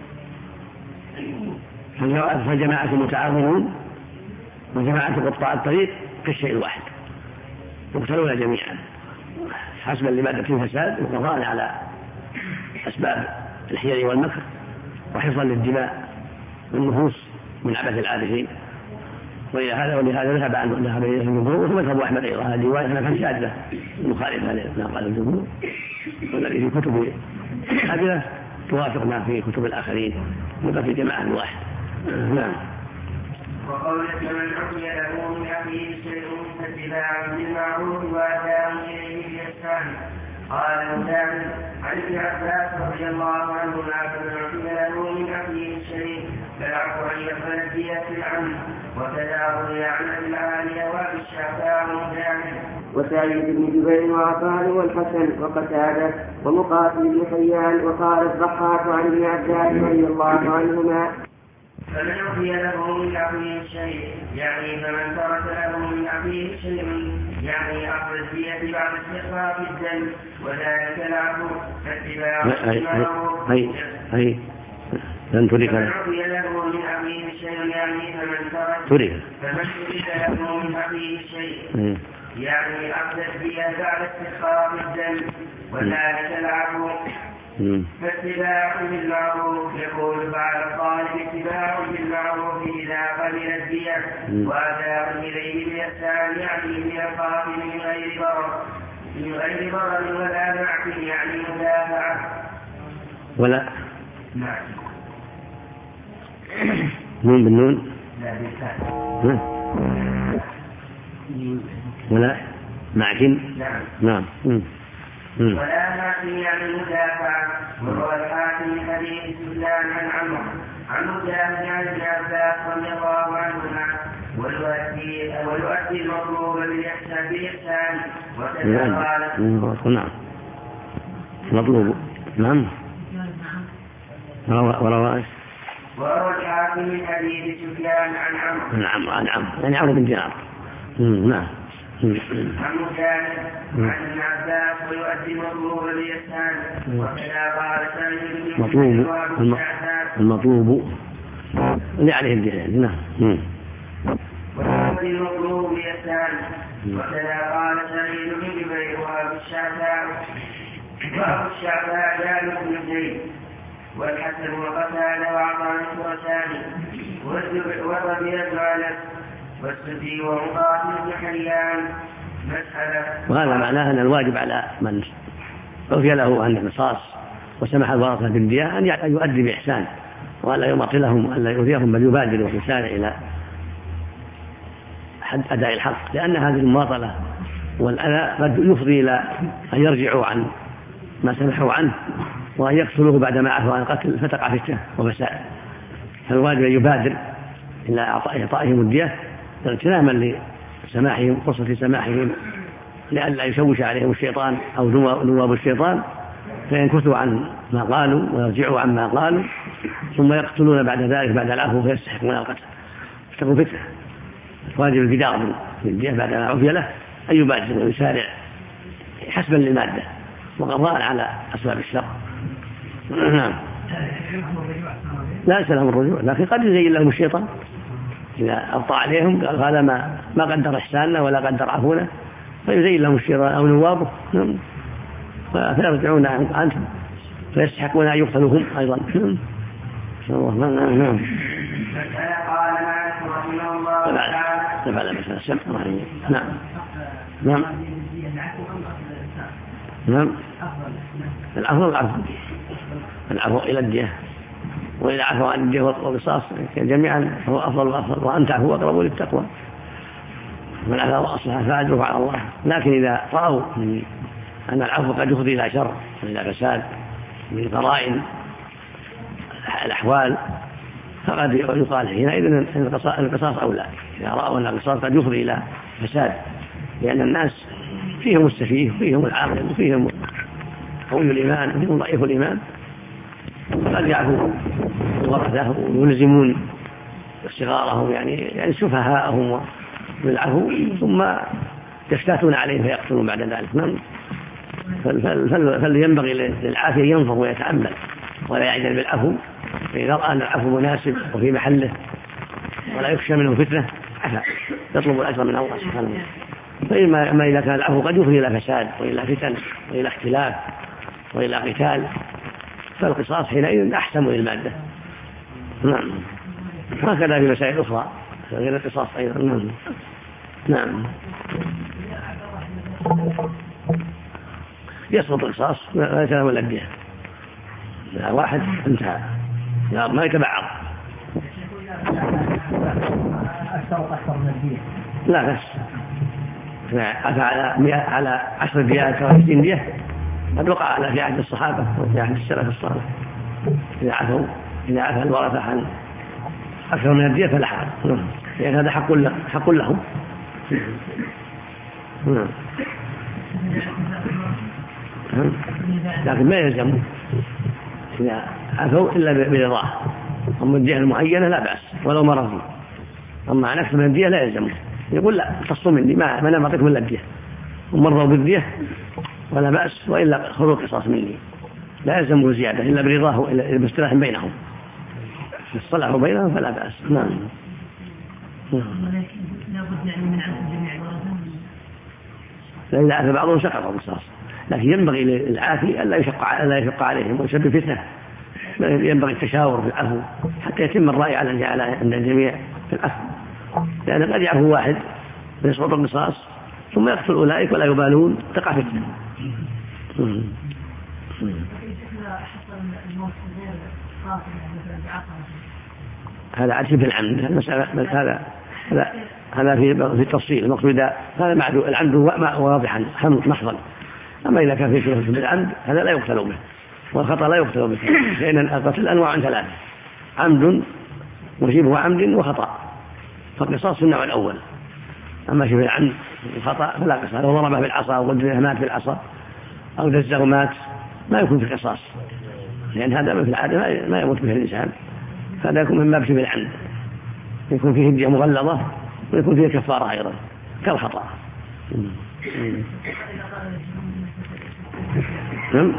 فالجماعة متعاونون وجماعة قطاع الطريق كالشيء الواحد يقتلون جميعا حسبا لمادة الفساد وقضاء على أسباب الحيل والمكر وحفظا للدماء والنفوس من عبث العابثين. ولهذا ذهب إليه الجمهور، ومذهب أحمد أيضا هذه رواية كان شاذة مخالفة لما قال الجمهور، والذي في كتب هذه توافق ما في كتب الآخرين يبقى في جماعة الواحد. نعم. وقولك من عفي له من أخيه شيء فاتباع بالمعروف وأداء إليه بإحسان. قال مجاهد عن ابن عباس رضي الله عنهما فمن عفي له من أخيه شيء فالعفو أن يقبل الدية عنه. وكذا روي عن العالية وأبي الشعباء مجاهد وسعيد بن جبير وعطاء والحسن وقتادة ومقاتل بن حيان. وقال الضحاك عن ابن عباس رضي الله عنهما فمن عفي له من أخيه شيء يعني فمن ترك له من أخيه شيء يعني أخذ الدية بعد استخفاف الدم، وذلك العفو فاتباع المعروف. فمن عفي له من أخيه شيء يعني فمن ترك له من أخيه شيء يعني أخذ الدية بعد استخفاف الدم، وذلك العفو فاتباع بالمعروف. يقول بعد الطالب اتباع بالمعروف إذا قبل الدية وأداء إليه بإحسان يعني من القاتل من غير ضرر ولا نعف يعني مدافعة ولا نعم نون بالنون لا بالكاف ولا معكن نعم ولا نعف يعني مدافعة. وهو الحاكم حديث سفيان عن عمرو عن مجاهد عن ابن عباس رضي الله عنهما ويؤدي المطلوب بالإحسان وكذا قال. نعم مطلوب. نعم وروى الحاكم من حديث سفيان عن عمرو. عن عمرو يعني عمرو بن دينار. نعم. عن مجاهد عن ابن عباس ويؤدي المطلوب بالإحسان وكذا قال سعيد المطلوب اللي عليه الدين. نعم. ويؤدي المطلوب بالإحسان وكذا قال سعيد بن جبير وأبو الشعباء جابر بن زيد والحسن وقتادة وعطاء الخرساني والربيع بن أنس والسدي ومقاتل بن حيان مسألة. وهذا معناه أن الواجب على من عفي له عن القصاص وسمح الورثة بالدية أن يؤدي بإحسان وألا يماطلهم وألا يؤذيهم بل يبادر ويسارع إلى أداء الحق، لأن هذه المماطلة والأذى قد يفضي إلى أن يرجعوا عن ما سمحوا عنه وأن يقتلوه بعدما عفوا عن القتل فتقع فتنة وفساد. فالواجب أن يبادر إلى إعطائهم الدية اغتناما لسماحهم فرصة سماحهم لئلا يشوش عليهم الشيطان أو نواب الشيطان فينكثوا عن ما قالوا ويرجعوا عما قالوا ثم يقتلون بعد ذلك بعد العفو فيستحقون القتل فتكون فتنة. واجب البدار بالدية بعدما عفي له أن يبادر ويسارع حسبا للمادة وقضاء على أسباب الشر. نعم. لا ليس لهم الرجوع لكن قد يزين لهم الشيطان إذا أبطأ عليهم قال هذا ما قدر إحساننا ولا قدر عفونا فيزين لهم الشيطان أو نوابه فيرجعون عنهم فيستحقون أن يقتلوا هم أيضا. نعم. قال مالك رحمه الله تعالى مثل السمع. نعم. نعم. نعم. العفو إلى الدية وإذا عفوا عن الدية والقصاص جميعا هو أفضل وأفضل وأن تعفوا أقرب للتقوى من عفا وأصلح فأجره على الله. لكن إذا رأوا أن العفو قد يفضي إلى شر وإلى فساد من قرائن الأحوال فقد يقال حينئذ أن القصاص أولى إذا رأوا أن القصاص قد يفضي إلى فساد، لأن الناس فيهم السفيه وفيهم العاقل وفيهم قوي الإيمان وفيهم ضعيف الإيمان قد يعفو الورثة ويلزمون صغارهم يعني سفهاءهم بالعفو ثم يفتاتون عليه فيقتلون بعد ذلك. فلينبغي للعافية ينفر ويتأمل ولا يعجل بالعفو فإذا رأى أن العفو مناسب وفي محله ولا يخشى منه فتنة عفا يطلب الأجر من الله سبحانه وتعالى. فإما إذا كان العفو قد يفضي إلى فساد وإلى فتن وإلى اختلاف وإلى قتال فالقصاص حينئذ أحسن للمادة. نعم. هكذا في مسائل أخرى غير القصاص أيضا. نعم. يسقط القصاص لا يتناول ولا الدية واحد انتهى ما يتبعض. أكثر من الدية لا بس عفى على 10 ديات أو 20 دية قد وقع على في عهد الصحابة وفي عهد السلف الصالح إذا عفى الورثة عن أكثر من الدية فلا حرج لأن هذا حق لهم. لكن ما يلزم إذا عفوا إلا برضاه. أما الدية المعينة لا بأس ولو مرضوا. أما عن أكثر من الدية لا يلزم يقول لا تصوا مني ما أنا معطيكم إلا الدية ومرضوا بالدية ولا بأس وإلا خذوا القصاص مني لا يلزمه زيادة إلا برضاه وإلا باصطلاح بينهم الصلح بينهم فلا بأس. نعم. لابد يعني من عفو الجميع إذا عفى بعضهم سقط القصاص لكن ينبغي للعافي ألا يشق عليهم ويسبب فتنة. ينبغي التشاور في العفو حتى يتم الرأي على أن الجميع في العفو لأن قد يعفو واحد ويسقط القصاص ثم يقتل أولئك ولا يبالون تقع فتنة. هذا عاد في العمد هذا في التفصيل المقصود هذا معدو العمد واضحا محضا. أما إذا كان في شبهة بالعمد هذا لا يقتل به والخطأ لا يقتل به لأن القتل أنواع 3 عمد وشبه عمد وخطأ، فالقصاص في النوع الأول. أما شبه العمد وخطأ فلا قصاص. لو ضربه بالعصا أو قدره مات بالعصا أو دزه مات ما يكون في قصاص، لأن هذا في العادة ما يموت به الإنسان، فهذا يكون من باب شبه العمد، يكون فيه هدية مغلظة ويكون فيه كفارة أيضا كالخطأ. نعم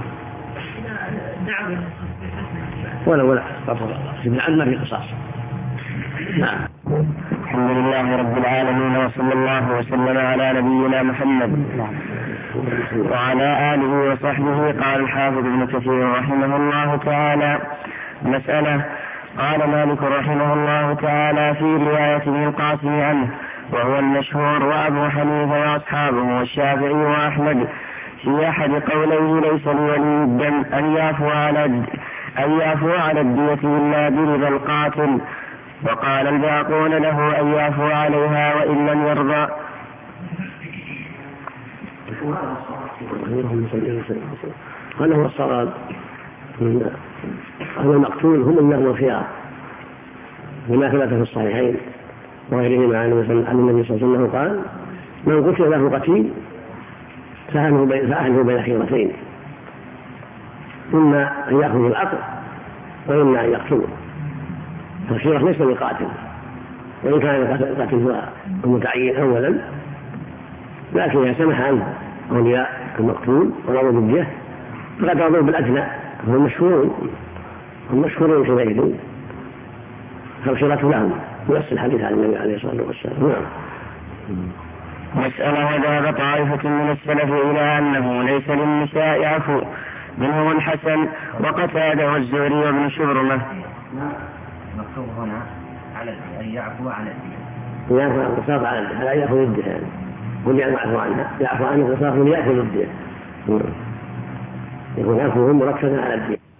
ولا شبه العمد ما في قصاص. نعم. الحمد لله رب العالمين، وصلى الله وسلم على نبينا محمد وعلى آله وصحبه. قال الحافظ ابن كثير رحمه الله تعالى: مسألة. قال مالك رحمه الله تعالى في رواية ابن القاسم عنه وهو المشهور، وأبو حنيفة وأصحابه والشافعي وأحمد في أحد قوليه: ليس لولي الدم أن يعفو على الدية إلا برضا القاتل. وقال الباقون له أن يعفو عليها وإن لم يرضى. هذا هو الصواب، أن المقتول هم اللي لهم الخيار، وما ثبت في الصحيحين وغيرهما عن النبي صلى الله عليه وسلم قال: من قتل له قتيل فأهله بين خيرتين، إما أن يأخذ العقل وإما أن يقتله، فالخيرة ليس للقاتل، وإن كان القاتل هو المتعين أولا، لكن إذا سمح عنه أولياء المقتول ورضوا بالدية فقد رضوا بالأدنى، هم مشهورون حينئذ، فالخيرة لهم بنص الحديث عن النبي عليه الصلاة والسلام. نعم. مسألة. وذهب طائفة من السلف إلى أنه ليس للنساء عفو، منهم الحسن وقتادة والزهري وابن شبرمة. مكتوب هنا على أن يعفو على الدين، يعفو عن القصاص على الدين، لا يأخذ الدين، قل يعفو عنها، يعفو عن القصاص وليأخذ الدين، يكون عفوهم مركزا على الدين.